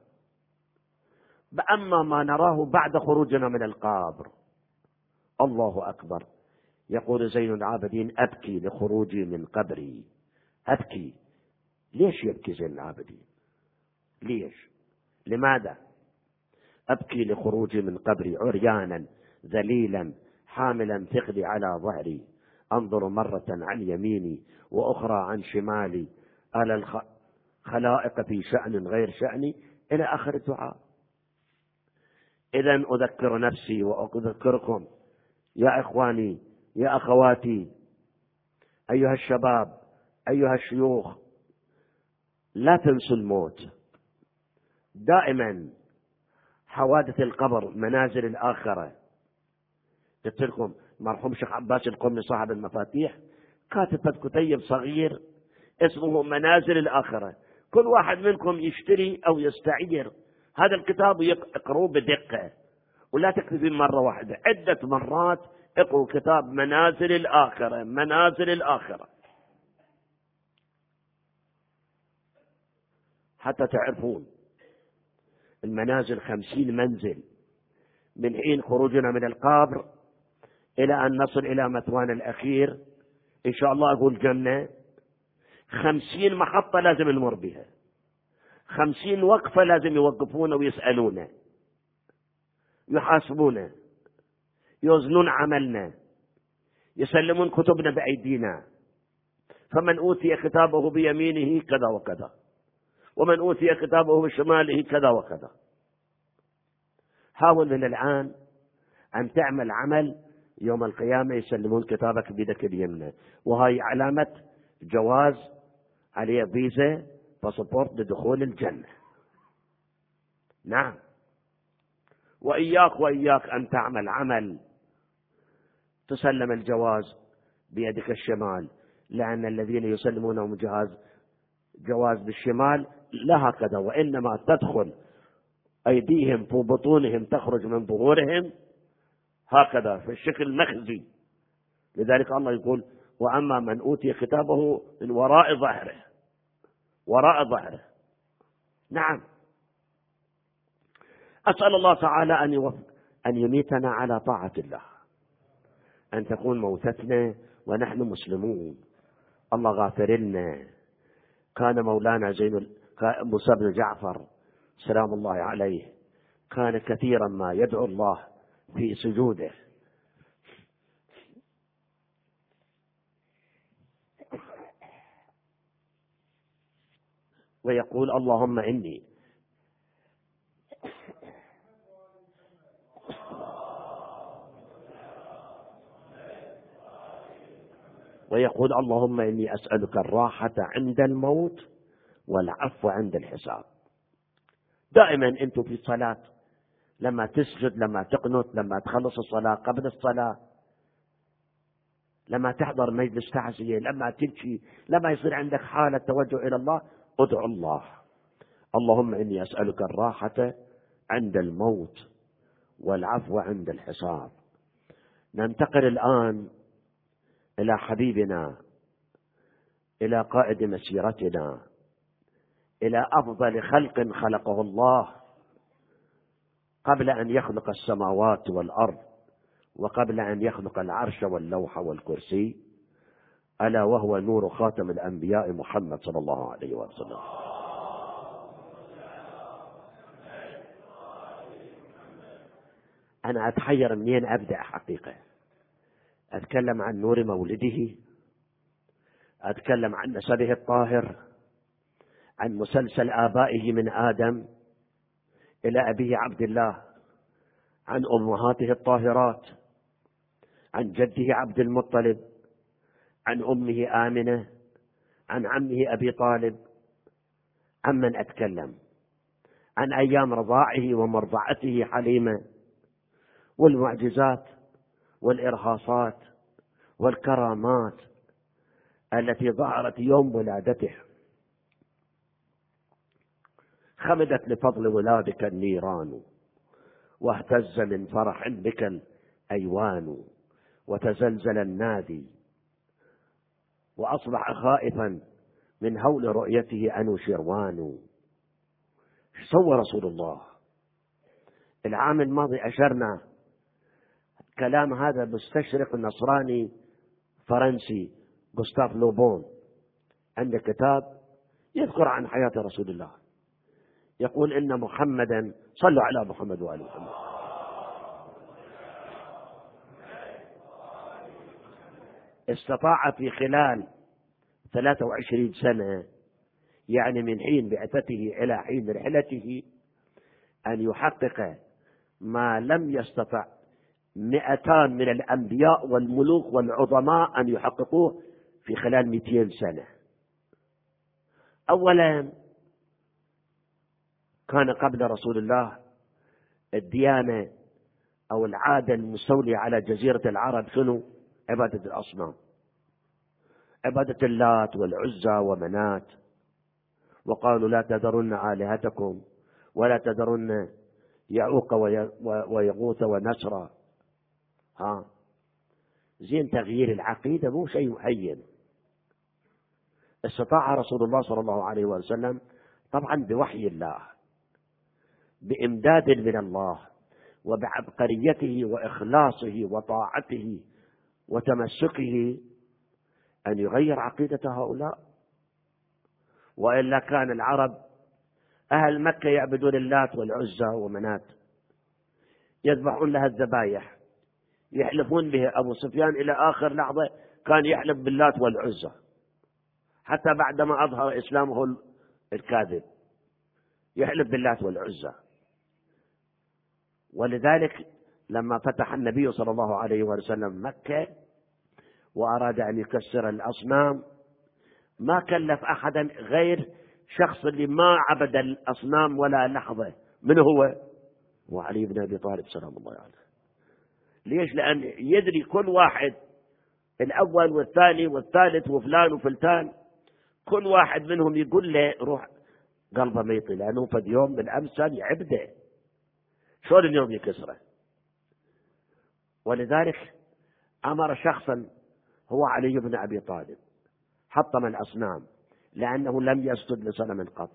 أما ما نراه بعد خروجنا من القبر، الله أكبر. يقول زين العابدين أبكي لخروجي من قبري. أبكي. ليش يبكي زين العابدين؟ ليش؟ لماذا؟ أبكي لخروجي من قبري عريانا ذليلا حاملا ثقلي على ظهري، أنظر مرة عن يميني وأخرى عن شمالي، ألا الخلائق في شأن غير شأني، إلى آخر الدعاء. إذن أذكر نفسي وأذكركم يا إخواني يا أخواتي، أيها الشباب، أيها الشيوخ، لا تنسوا الموت. دائما حوادث القبر منازل الآخرة. قلت لكم مرحوم شيخ عباس القمي صاحب المفاتيح كاتب كتيب صغير اسمه منازل الآخرة. كل واحد منكم يشتري أو يستعير هذا الكتاب ويقرأه بدقة، ولا تكتفي مرة واحدة، عدة مرات اقرأوا كتاب منازل الآخرة. منازل الآخرة حتى تعرفون المنازل 50 منزل من حين خروجنا من القبر إلى أن نصل إلى مثوانا الأخير إن شاء الله أقول جنة. 50 محطة لازم نمر بها، 50 وقفة لازم يوقفون ويسألونا، يحاسبونا، يوزنون عملنا، يسلمون كتبنا بأيدينا، فمن أوتي كتابه بيمينه كذا وكذا، ومن أوتي كتابه بشماله كذا وكذا. حاول من الآن أن تعمل عمل يوم القيامة يسلمون كتابك بيدك اليمنى، وهي علامة جواز عليه فيزا باسبورت لدخول الجنة. نعم. وإياك أن تعمل عمل تسلم الجواز بيدك الشمال، لأن الذين يسلمونهم جواز بالشمال لا هكذا، وإنما تدخل أيديهم في بطونهم تخرج من ظهورهم هكذا في الشكل مخزي. لذلك الله يقول: وأما من أوتي كتابه من وراء ظهره. نعم. أسأل الله تعالى أن يميتنا على طاعة الله، أن تكون موتتنا ونحن مسلمون. الله غافر لنا. كان مولانا موسى بن جعفر سلام الله عليه كان كثيرا ما يدعو الله في سجوده ويقول: اللهم إني أسألك الراحة عند الموت والعفو عند الحساب. دائما أنتم في الصلاة لما تسجد، لما تقنت، لما تخلص الصلاة، قبل الصلاة، لما تحضر مجلس تعزية، لما تبكي، لما يصير عندك حالة توجه إلى الله، ادعو الله: اللهم إني أسألك الراحة عند الموت والعفو عند الحساب. ننتقل الآن إلى حبيبنا، إلى قائد مسيرتنا، إلى أفضل خلق خلقه الله قبل أن يخلق السماوات والأرض، وقبل أن يخلق العرش واللوح والكرسي، ألا وهو نور خاتم الأنبياء محمد صلى الله عليه وسلم. أنا أتحير منين أبدأ حقيقة. أتكلم عن نور مولده، أتكلم عن نسبه الطاهر، عن مسلسل آبائه من آدم إلى أبيه عبد الله، عن أمهاته الطاهرات، عن جده عبد المطلب، عن أمه آمنة، عن عمه أبي طالب. عمن أتكلم؟ عن أيام رضاعه ومرضعته حليمة، والمعجزات والإرهاصات والكرامات التي ظهرت يوم ولادته. خمدت لفضل ولادك النيران، واهتز من فرح بك الأيوان، وتزلزل النادي، وأصبح خائفا من هول رؤيته أنوشروان. سوى رسول الله. العام الماضي أشرنا كلام هذا مستشرق نصراني فرنسي غوستاف لوبون، عنده كتاب يذكر عن حياة رسول الله، يقول إن محمدا، صلوا على محمد وآل محمد، استطاع في خلال 23 سنة، يعني من حين بعثته إلى حين رحلته، أن يحقق ما لم يستطع 200 من الأنبياء والملوك والعظماء أن يحققوه في خلال 200 سنة. أولا، كان قبل رسول الله الديانة أو العادة المستولية على جزيرة العرب شنو؟ عبادة الأصنام، عبادة اللات والعزى ومنات. وقالوا: لا تذرن آلهتكم ولا تذرن يعوق ويغوث ونسرا. زين، تغيير العقيدة مو شيء هين. استطاع رسول الله صلى الله عليه وسلم، طبعا بوحي الله، بإمداد من الله، وبعبقريته وإخلاصه وطاعته وتمسكه، أن يغير عقيدة هؤلاء. وإلا كان العرب أهل مكة يعبدون اللات والعزى ومنات، يذبحون لها الذبايح، يحلفون به. أبو سفيان إلى آخر لحظة كان يحلف باللات والعزى. حتى بعدما أظهر إسلامه الكاذب يحلف باللات والعزى. ولذلك لما فتح النبي صلى الله عليه وسلم مكة وأراد أن يكسر الأصنام ما كلف أحدا غير شخص اللي ما عبد الأصنام ولا لحظة. من هو؟ وعلي بن أبي طالب سلام الله عليه. ليش؟ لأن يدري كل واحد، الأول والثاني والثالث وفلان وفلتان، كل واحد منهم يقول له روح قلبه ما يطيل، لأنه في يوم من الأمثال يعبده، شلون اليوم يكسره. ولذلك أمر شخصا هو علي بن أبي طالب حطم الأصنام لأنه لم يسجد لصنم قط.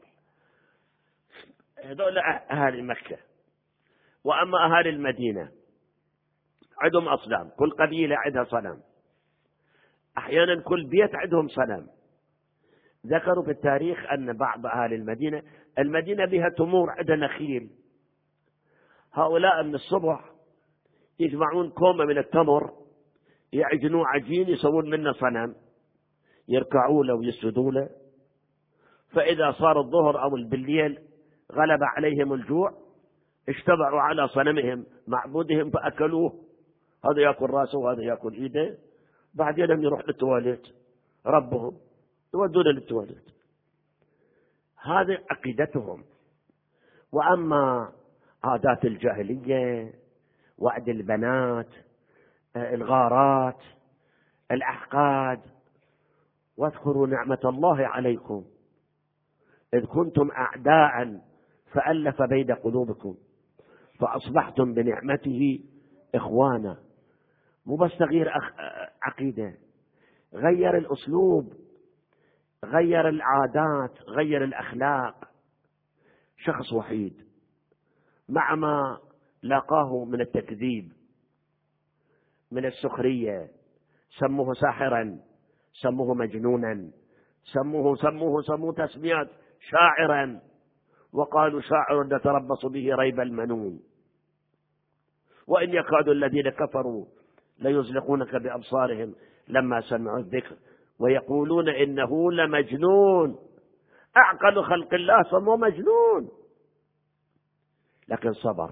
هذول أهالي مكة. وأما أهالي المدينة عندهم أصنام، كل قبيلة عندها صنم، أحيانا كل بيت عندهم صنم. ذكروا في التاريخ أن بعض أهالي المدينة بها تمور، عندها نخيل، هؤلاء من الصبح يجمعون كومة من التمر، يعجنوا عجين يسوون منه صنم، يركعوا له ويسجدوا له. فإذا صار الظهر أو بالليل غلب عليهم الجوع اجتمعوا على صنمهم معبودهم فأكلوه، هذا يأكل رأسه وهذا يأكل إيده، بعدين لم يروح للتواليت ربهم يودون للتواليت. هذه عقيدتهم. وأما عادات الجاهلية، وعد البنات، الغارات، الأحقاد، واذكروا نعمة الله عليكم إذ كنتم أعداء فألف بين قلوبكم فأصبحتم بنعمته إخوانا. مو بس تغيير عقيدة، غير الأسلوب، غير العادات، غير الأخلاق. شخص وحيد مع ما لاقاه من التكذيب، من السخرية، سموه ساحرا، سموه مجنونا، سموه تسميات، شاعرا، وقالوا شاعر نتربص به ريب المنون، وإن يكاد الذين كفروا ليزلقونك بأبصارهم لما سمعوا الذكر ويقولون إنه لمجنون، أعقل خلق الله سموه مجنون. لكن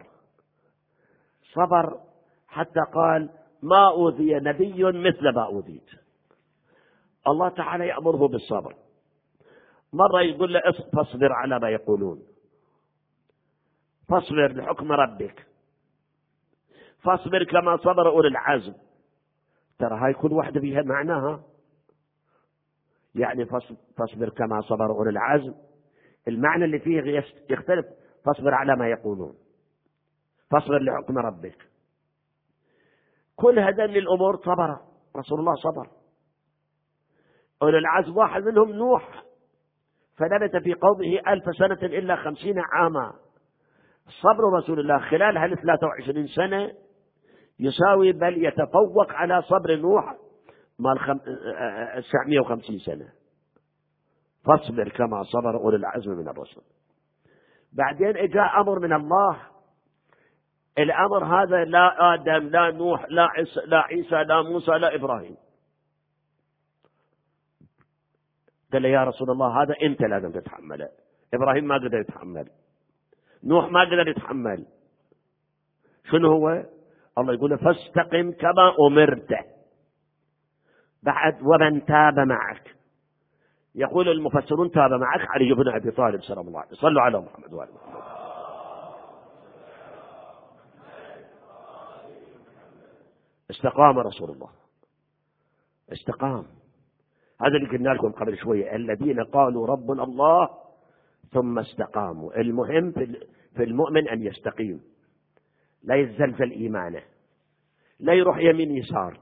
صبر حتى قال ما أوذي نبي مثل ما أوذيت. الله تعالى يأمره بالصبر. مرة يقول له فاصبر على ما يقولون، فاصبر لحكم ربك، فاصبر كما صبر أولي العزم. ترى هاي كل واحدة بها معناها، يعني فاصبر كما صبر أولي العزم المعنى اللي فيه يختلف. فاصبر على ما يقولون، فاصبر لحكم ربك. كل هذين الأمور صبر رسول الله، صبر. أولي العزم واحد منهم نوح، فلبث في قومه 1000 سنة إلا 50 عاما. صبر رسول الله خلال هال 23 سنة يساوي بل يتفوق على صبر نوح مال 950 سنة. فاصبر كما صبر أولي العزم من الرسل. بعدين اجاء أمر من الله، الأمر هذا لا آدم لا نوح لا عيسى لا موسى لا إبراهيم. قال يا رسول الله هذا أنت لازم تتحمله، إبراهيم ما قدر يتحمل، نوح ما قدر يتحمل. شنو هو؟ الله يقول فاستقم كما أمرت. بعد ومن تاب معك، يقول المفسرون تاب معك علي بن أبي طالب سلام الله عليه. صلوا على محمد وآل محمد. استقام رسول الله، استقام. هذا اللي قلنا لكم قبل شوية، الذين قالوا ربنا الله ثم استقاموا. المهم في المؤمن أن يستقيم، لا يزلزل إيمانه، لا يروح يمين يسار،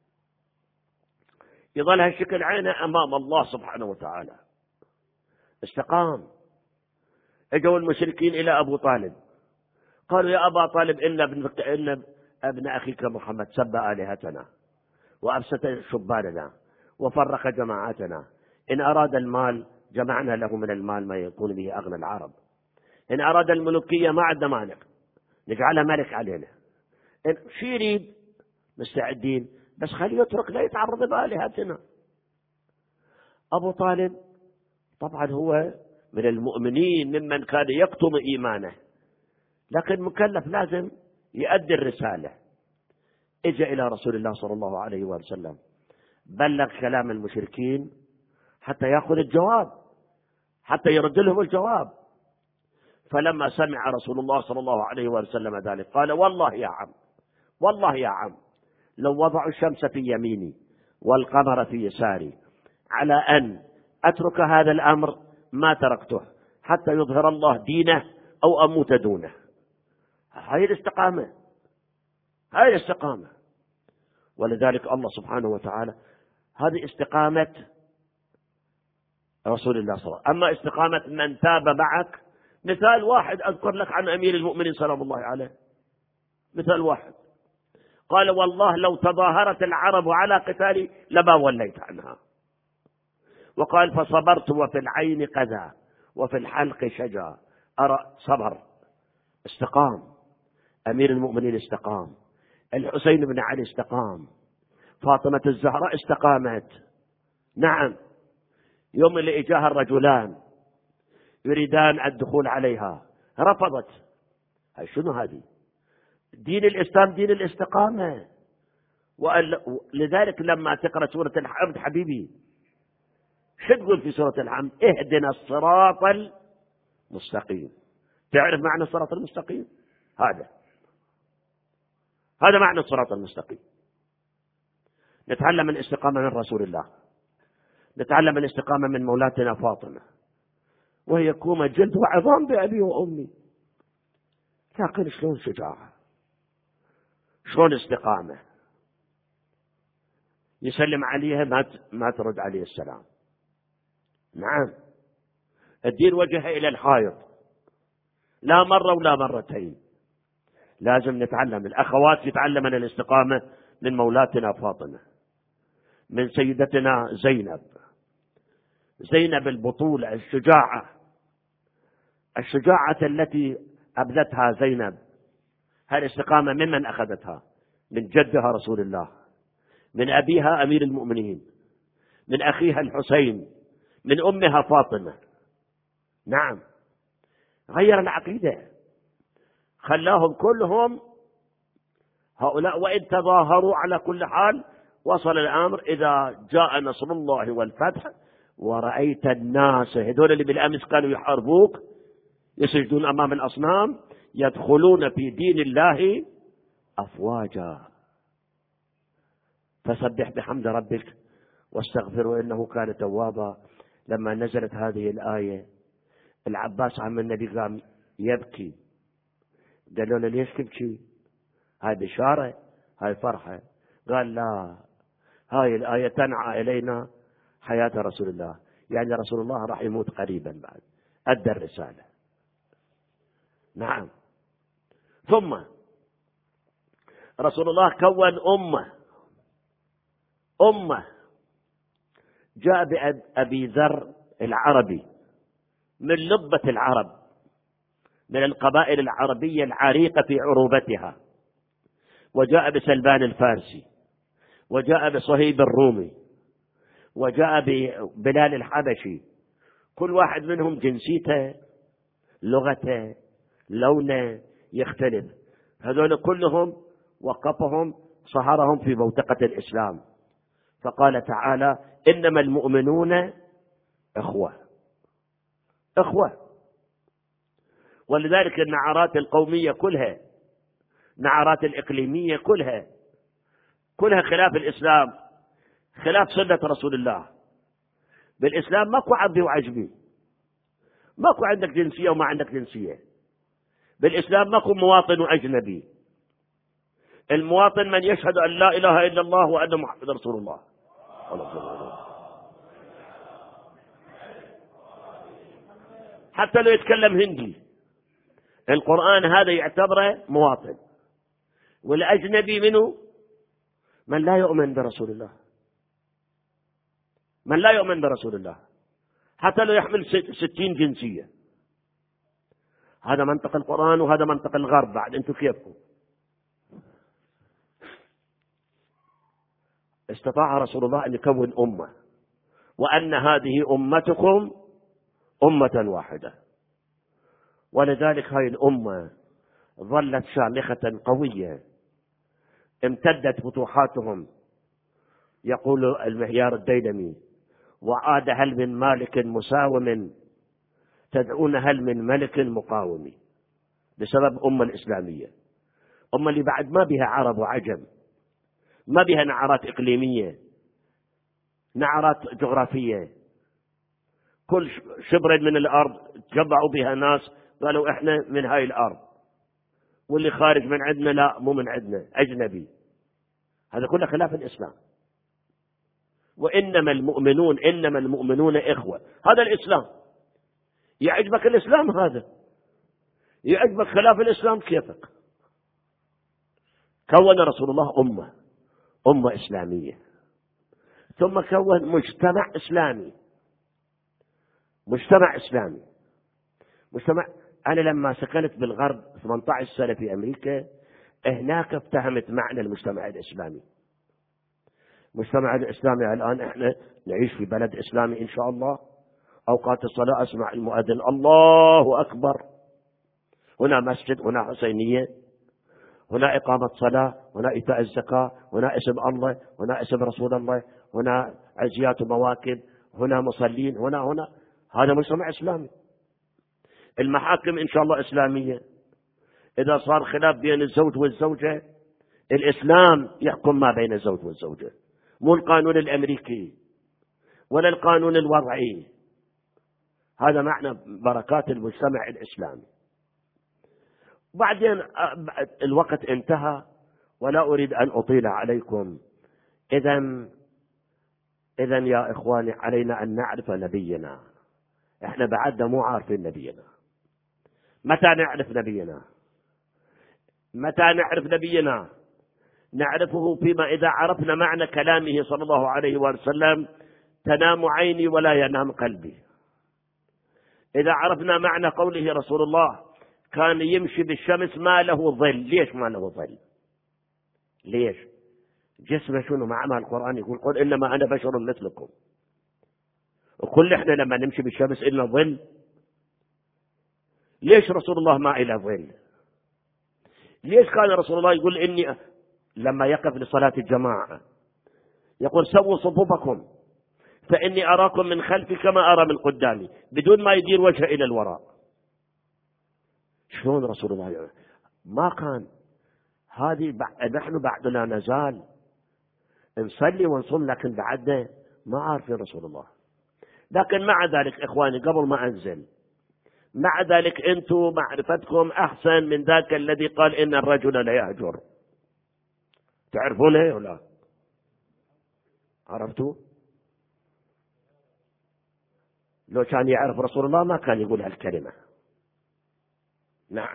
يظل هالشكل عينه أمام الله سبحانه وتعالى. استقام. اجوا المشركين إلى أبو طالب قالوا يا أبا طالب إن ابن أخيك محمد سب آلهتنا وأفسد شباننا وفرق جماعاتنا، إن أراد المال جمعنا له من المال ما يكون به أغنى العرب، إن أراد الملوكية ما عندنا مانع نجعله ملك علينا، شو يريد مستعدين، بس خليه يترك لا يتعرض بآلهتنا. أبو طالب طبعا هو من المؤمنين ممن كان يكتم إيمانه، لكن مكلف لازم يؤدي الرسالة. اجى إلى رسول الله صلى الله عليه وسلم، بلغ كلام المشركين حتى يأخذ الجواب، حتى يرد لهم الجواب. فلما سمع رسول الله صلى الله عليه وسلم ذلك قال: والله يا عم، والله يا عم، لو وضعوا الشمس في يميني والقمر في يساري على أن أترك هذا الأمر ما تركته حتى يظهر الله دينه أو أموت دونه. هاي الاستقامة، هاي الاستقامة. ولذلك الله سبحانه وتعالى هذه استقامة رسول الله صلى الله عليه وسلم. أما استقامة من تاب معك، مثال واحد أذكر لك عن أمير المؤمنين سلام الله عليه، مثال واحد قال: والله لو تظاهرت العرب على قتالي لما وليت عنها. وقال: فصبرت وفي العين قذى وفي الحلق شجا. أرى صبر، استقام. أمير المؤمنين استقام، الحسين بن علي استقام، فاطمة الزهراء استقامت. نعم، يوم اللي إجاها الرجلان يريدان الدخول عليها رفضت. هاي شنو هذه؟ دين الإسلام دين الاستقامة. لذلك لما تقرأ سورة الحمد حبيبي، شو تقول في سورة الحمد؟ اهدنا الصراط المستقيم. تعرف معنى الصراط المستقيم؟ هذا معنى الصراط المستقيم. نتعلم الاستقامة من رسول الله، نتعلم الاستقامة من مولاتنا فاطمة، وهي كومة جلد وعظام بأبي وأمي، لكن شلون شجاعة، شلون استقامة. يسلم عليها ما ترد عليه السلام. نعم، الدين وجهه إلى الحائط، لا مرة ولا مرتين. لازم نتعلم، الأخوات يتعلمن الاستقامة من مولاتنا فاطمة، من سيدتنا زينب البطولة، الشجاعة التي أبدتها زينب. هذه الاستقامة ممن أخذتها؟ من جدها رسول الله، من أبيها أمير المؤمنين، من أخيها الحسين، من أمها فاطمة. نعم، غير العقيدة، خلاهم كلهم هؤلاء وإن تظاهروا على كل حال. وصل الأمر إذا جاء نصر الله والفتح ورأيت الناس، هذول اللي بالأمس كانوا يحاربوك يسجدون أمام الأصنام، يدخلون في دين الله أفواجا. فسبح بحمد ربك واستغفره إنه كان توابا. لما نزلت هذه الآية العباس عم النبي قام يبكي، قالوا له: ليش تبكي؟ هاي بشارة، هاي فرحة. قال: لا، هاي الآية تنعى إلينا حياة رسول الله، يعني رسول الله راح يموت قريبا بعد، أدى الرسالة. نعم. ثم رسول الله كون أمة جاء بأبي ذر العربي من لبة العرب، من القبائل العربية العريقة في عروبتها، وجاء بسلمان الفارسي، وجاء بصهيب الرومي، وجاء ببلال الحبشي. كل واحد منهم جنسيته، لغته، لونه يختلف. هذول كلهم وقفهم، صهرهم في بوتقة الإسلام. فقال تعالى: إنما المؤمنون إخوة. ولذلك النعرات القومية كلها، نعرات الإقليمية كلها خلاف الإسلام، خلاف سنة رسول الله. بالإسلام ماكو عبدي وعجمي، ماكو عندك جنسية وما عندك جنسية. بالإسلام ماكو مواطن وأجنبي. المواطن من يشهد أن لا إله إلا الله وأن محمد رسول الله. حتى لو يتكلم هندي، القرآن هذا يعتبره مواطن. والأجنبي منه من لا يؤمن برسول الله، من لا يؤمن برسول الله، حتى لو يحمل 60 جنسية. هذا منطق القرآن وهذا منطق الغرب. بعد أنتم كيفكم؟ استطاع رسول الله أن يكون أمة، وأن هذه أمتكم أمة واحدة. ولذلك هذه الأمة ظلت شامخة قوية، امتدت فتوحاتهم. يقول المهيار الديلمي: وعاد هل من مالك مساوم تدعون هل من ملك مقاوم. بسبب أمة الإسلامية، أمة اللي بعد ما بها عرب وعجم، ما بها نعرات إقليمية، نعرات جغرافية. كل شبر من الأرض تجمعوا بها ناس قالوا إحنا من هاي الأرض، واللي خارج من عندنا لا، مو من عندنا، أجنبي. هذا كله خلاف الإسلام. وإنما المؤمنون إخوة. هذا الإسلام. يعجبك الإسلام؟ هذا يعجبك خلاف الإسلام؟ كيفك. كون رسول الله أمة إسلامية، ثم كون مجتمع إسلامي. أنا لما سكنت بالغرب 18 سنة في أمريكا، هناك افتهمت معنى المجتمع الإسلامي. المجتمع الإسلامي الآن إحنا نعيش في بلد إسلامي إن شاء الله. أوقات الصلاة أسمع المؤذن الله أكبر، هنا مسجد، هنا حسينية، هنا إقامة صلاة، هنا إيتاء الزكاة، هنا اسم الله، هنا اسم رسول الله، هنا عزيات ومواكب، هنا مصلين، هنا. هذا مجتمع إسلامي. المحاكم إن شاء الله إسلامية. إذا صار خلاف بين الزوج والزوجة، الإسلام يحكم ما بين الزوج والزوجة، مو القانون الأمريكي ولا القانون الوضعي. هذا معنى بركات المجتمع الإسلامي. بعدين الوقت انتهى ولا أريد أن أطيل عليكم. إذا يا إخواني، علينا أن نعرف نبينا. إحنا بعدنا مو عارفين نبينا. متى نعرف نبينا؟ نعرفه فيما إذا عرفنا معنى كلامه صلى الله عليه وسلم: تنام عيني ولا ينام قلبي. إذا عرفنا معنى قوله رسول الله: كان يمشي بالشمس ما له ظل. ليش ما له ظل؟ ليش؟ جسمه شنو؟ مع القرآن يقول: قل إنما أنا بشر مثلكم. وكل إحنا لما نمشي بالشمس إلنا ظل. ليش رسول الله ما إله ظل؟ ليش كان رسول الله يقول إني لما يقف لصلاة الجماعة يقول: سووا صفوفكم فإني أراكم من خلفي كما أرى من قدامي، بدون ما يدير وجهه إلى الوراء؟ شلون رسول الله ما كان؟ هذه نحن بعد لا نزال نصلي ونصوم، لكن بعدنا ما عارفين رسول الله. لكن مع ذلك إخواني، قبل ما أنزل، مع ذلك أنتم معرفتكم أحسن من ذاك الذي قال إن الرجل لا يهجر. تعرفونه ولا؟ عرفتوا؟ لو كان يعرف رسول الله ما كان يقول هالكلمة. نعم.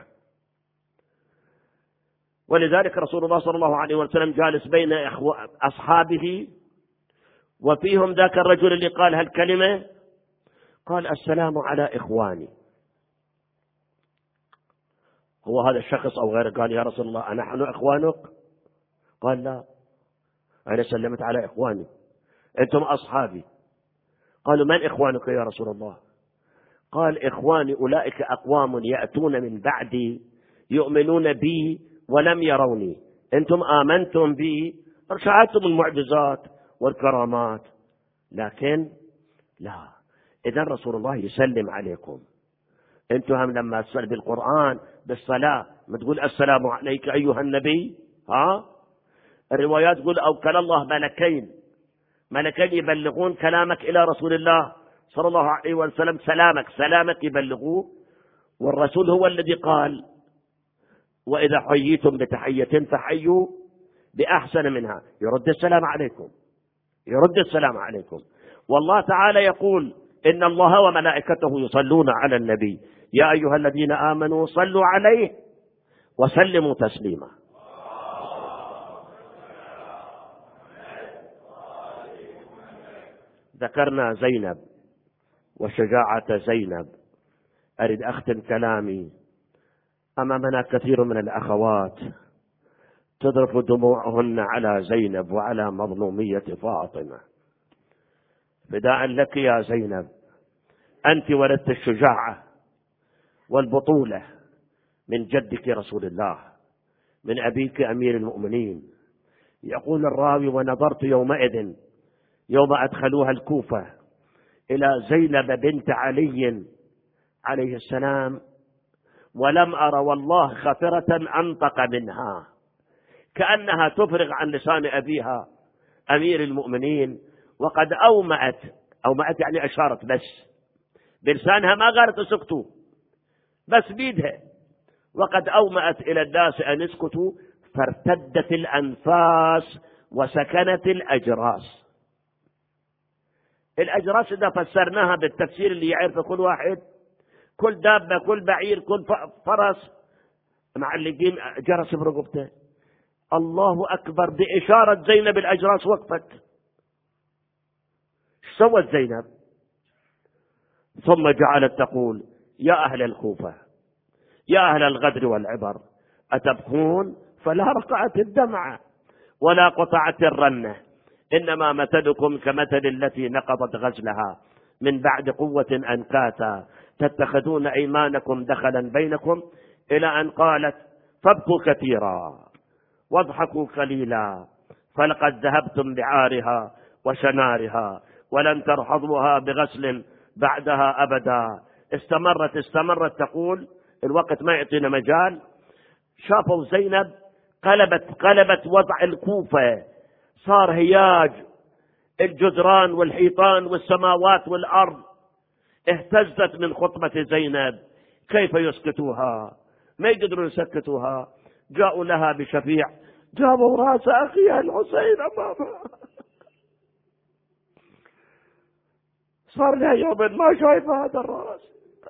ولذلك رسول الله صلى الله عليه وسلم جالس بين أصحابه، وفيهم ذاك الرجل اللي قال هالكلمة، قال: السلام على إخواني. هو هذا الشخص أو غيره قال: يا رسول الله أنحن إخوانك؟ قال: لا، أنا سلمت على إخواني، أنتم أصحابي. قالوا: من إخوانك يا رسول الله؟ قال: إخواني أولئك أقوام يأتون من بعدي يؤمنون بي ولم يروني. أنتم آمنتم بي، شاهدتم المعجزات والكرامات، لكن لا. إذن رسول الله يسلم عليكم. أنتم هم لما تصلي بالقرآن بالصلاة ما تقول: السلام عليك أيها النبي؟ الروايات تقول: أوكل الله ملكين يبلغون كلامك إلى رسول الله صلى الله عليه وسلم، سلامك يبلغوه. والرسول هو الذي قال: وإذا حييتم بتحية فحيوا بأحسن منها. يرد السلام عليكم. والله تعالى يقول: إن الله وملائكته يصلون على النبي يا أيها الذين آمنوا صلوا عليه وسلموا تسليما. ذكرنا زينب وشجاعة زينب. أريد أختم كلامي. أمامنا كثير من الأخوات تذرف دموعهن على زينب وعلى مظلومية فاطمة. فداء لك يا زينب، أنت ولدت الشجاعة والبطولة من جدك رسول الله، من أبيك أمير المؤمنين. يقول الراوي: ونظرت يومئذ يوم أدخلوها الكوفة إلى زينب بنت علي عليه السلام، ولم أر والله خفرة أنطق منها، كأنها تفرغ عن لسان أبيها أمير المؤمنين، وقد أومأت يعني أشارت بس بلسانها، ما قالت اسكتوا، بس بيدها، وقد أومأت إلى الناس أن اسكتوا، فارتدت الأنفاس وسكنت الأجراس. الأجراس إذا فسرناها بالتفسير اللي يعرفه كل واحد، كل دابة، كل بعير، كل فرس معلقين جرس برقبته. الله أكبر، بإشارة زينب الأجراس وقفت. ايش سوت زينب؟ ثم جعلت تقول: يا أهل الكوفة، يا أهل الغدر والعبر، أتبكون؟ فلا رقعت الدمع ولا قطعت الرنة، إنما مثلكم كمثل التي نقضت غزلها من بعد قوة أنكاثا، تتخذون أيمانكم دخلا بينكم، إلى أن قالت: فابكوا كثيرا واضحكوا قليلا، فلقد ذهبتم بعارها وشنارها، ولن ترحضوها بغسل بعدها أبدا. استمرت تقول، الوقت ما يعطينا مجال. شافوا زينب قلبت وضع الكوفة، صار هياج الجدران والحيطان والسماوات والأرض، اهتزت من خطبة زينب. كيف يسكتوها؟ ما يقدرون يسكتوها. جاءوا لها بشفيع، جابوا رأس أخيها الحسين أمامها. صار لها يوم ما شايف هذا الرأس،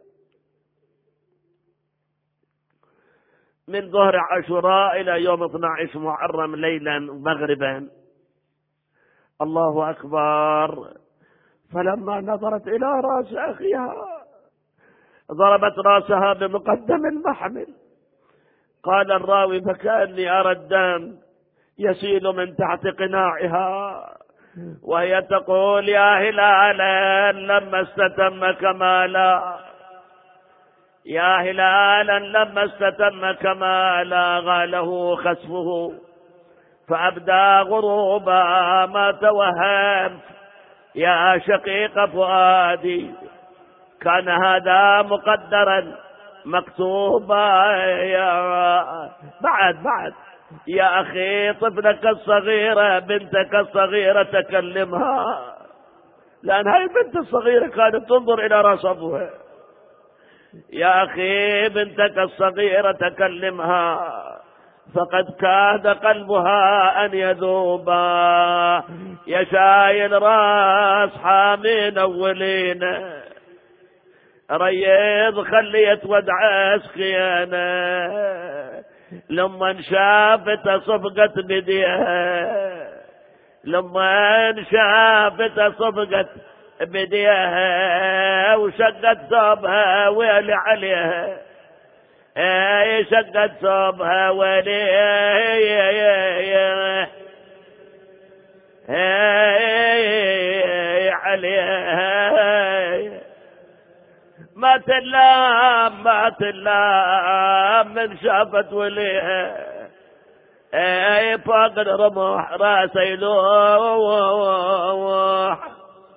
من ظهر عاشوراء إلى يوم 12 محرم ليلا مغربا. الله أكبر. فلما نظرت إلى رأس أخيها ضربت رأسها بمقدم المحمل. قال الراوي: فكأني أرى الدم يسيل من تحت قناعها وهي تقول: يا هلالا لما استتم كمالا، يا هلالا لما استتم كمالا، غاله خسفه فأبدى غروبا ما توهمت، يا شقيق فؤادي كان هذا مقدرا مكتوبا. بعد يا أخي، طفلك الصغيرة بنتك الصغيرة تكلمها، لأن هاي البنت الصغيرة كانت تنظر إلى رأس أبوها. يا أخي بنتك الصغيرة تكلمها، فقد كاد قلبها أن يذوبا، يا شايل راس حامين أولين، ريض خليت ودعس خيانة، لما شافت صفقت بديها، لما شافت صفقت بديها، وشقت ثوبها ويلي عليها، شقت ثوبها ويلي عليها. ما تلام من شافت وليها، فقد رمح راسي لوح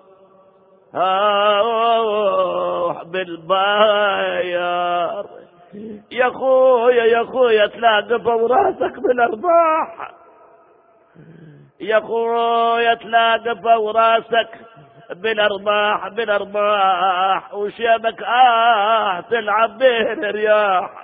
بالباير. يا خويا تلاقى فوق راسك بالارباح، يا خويا تلاقى فوق راسك بالارباح، وشيبك تلعب به الرياح.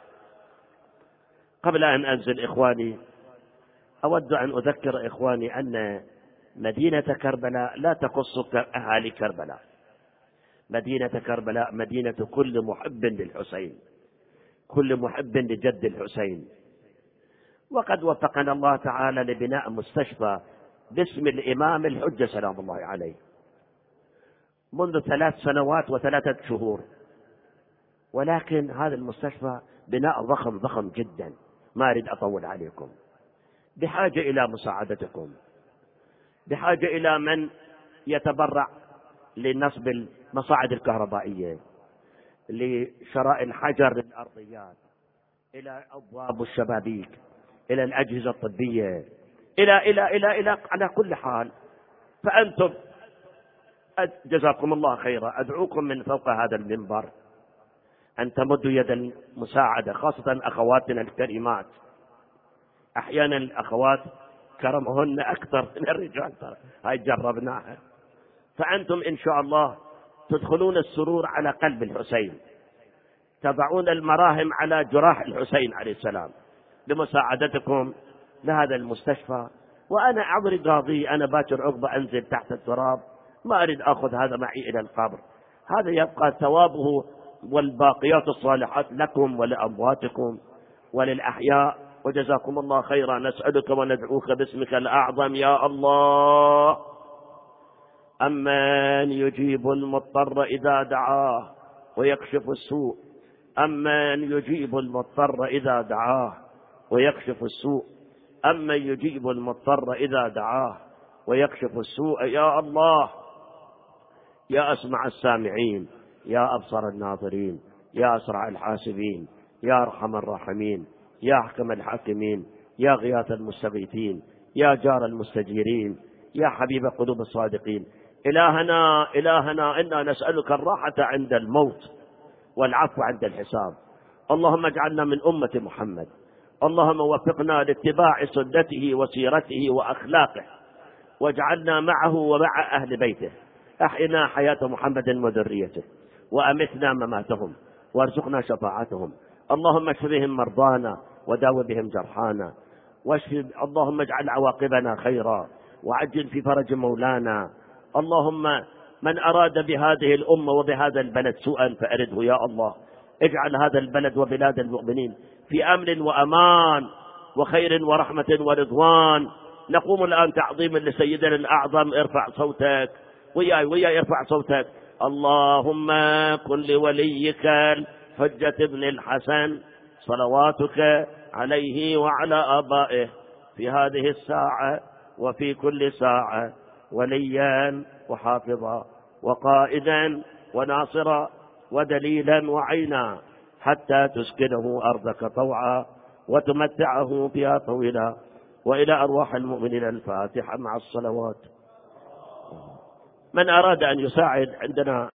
قبل ان انزل اخواني، اود ان اذكر اخواني ان مدينة كربلاء لا تخص اهالي كربلاء. مدينة كربلاء مدينة كل محب للحسين، كل محب لجد الحسين. وقد وفقنا الله تعالى لبناء مستشفى باسم الإمام الحجة سلام الله عليه منذ 3 سنوات و3 شهور، ولكن هذا المستشفى بناء ضخم جدا، ما أريد أطول عليكم، بحاجة إلى مساعدتكم، بحاجة إلى من يتبرع لنصب المصاعد الكهربائية، لشراء الحجر للأرضيات، إلى أبواب الشبابيك، إلى الأجهزة الطبية، إلى على كل حال. فأنتم جزاكم الله خيرا، أدعوكم من فوق هذا المنبر أن تمدوا يد المساعدة، خاصة أخواتنا الكريمات. أحيانا الأخوات كرمهن أكثر من الرجال، هاي جربناها. فأنتم إن شاء الله تدخلون السرور على قلب الحسين، تضعون المراهم على جراح الحسين عليه السلام لمساعدتكم لهذا المستشفى. وأنا عبري قاضي، أنا باكر عقبة أنزل تحت التراب، ما أريد أخذ هذا معي إلى القبر، هذا يبقى ثوابه والباقيات الصالحات لكم ولأمواتكم وللأحياء. وجزاكم الله خيرا. نسألك وندعوك باسمك الأعظم يا الله، أمن يجيب المضطر إذا دعاه ويكشف السوء، أمن يجيب المضطر إذا دعاه ويكشف السوء، أمن يجيب المضطر إذا دعاه ويكشف السوء. يا الله، يا أسمع السامعين، يا أبصر الناظرين، يا أسرع الحاسبين، يا أرحم الراحمين، يا أحكم الحاكمين، يا غياث المستغيثين، يا جار المستجيرين، يا حبيب قلوب الصادقين. إلهنا إنا نسألك الراحة عند الموت والعفو عند الحساب. اللهم اجعلنا من أمة محمد، اللهم وفقنا لاتباع سنته وسيرته وأخلاقه، واجعلنا معه ومع أهل بيته. أحينا حياة محمد وذريته، وأمتنا مماتهم، وارزقنا شفاعتهم. اللهم اشف بهم مرضانا، وداو بهم جرحانا، اللهم اجعل عواقبنا خيرا، وعجل في فرج مولانا. اللهم من أراد بهذه الأمة وبهذا البلد سوءا فأرده يا الله. اجعل هذا البلد وبلاد المؤمنين في أمن وأمان وخير ورحمة ورضوان. نقوم الآن تعظيما لسيدنا الأعظم. ارفع صوتك وياي ارفع صوتك. اللهم كن لوليك الحجة ابن الحسن صلواتك عليه وعلى آبائه في هذه الساعة وفي كل ساعة وليا وحافظا وقائدا وناصرا ودليلا وعينا، حتى تسكنه أرضك طوعا وتمتعه بها طويلا. وإلى أرواح المؤمنين الفاتحة مع الصلوات. من أراد أن يساعد عندنا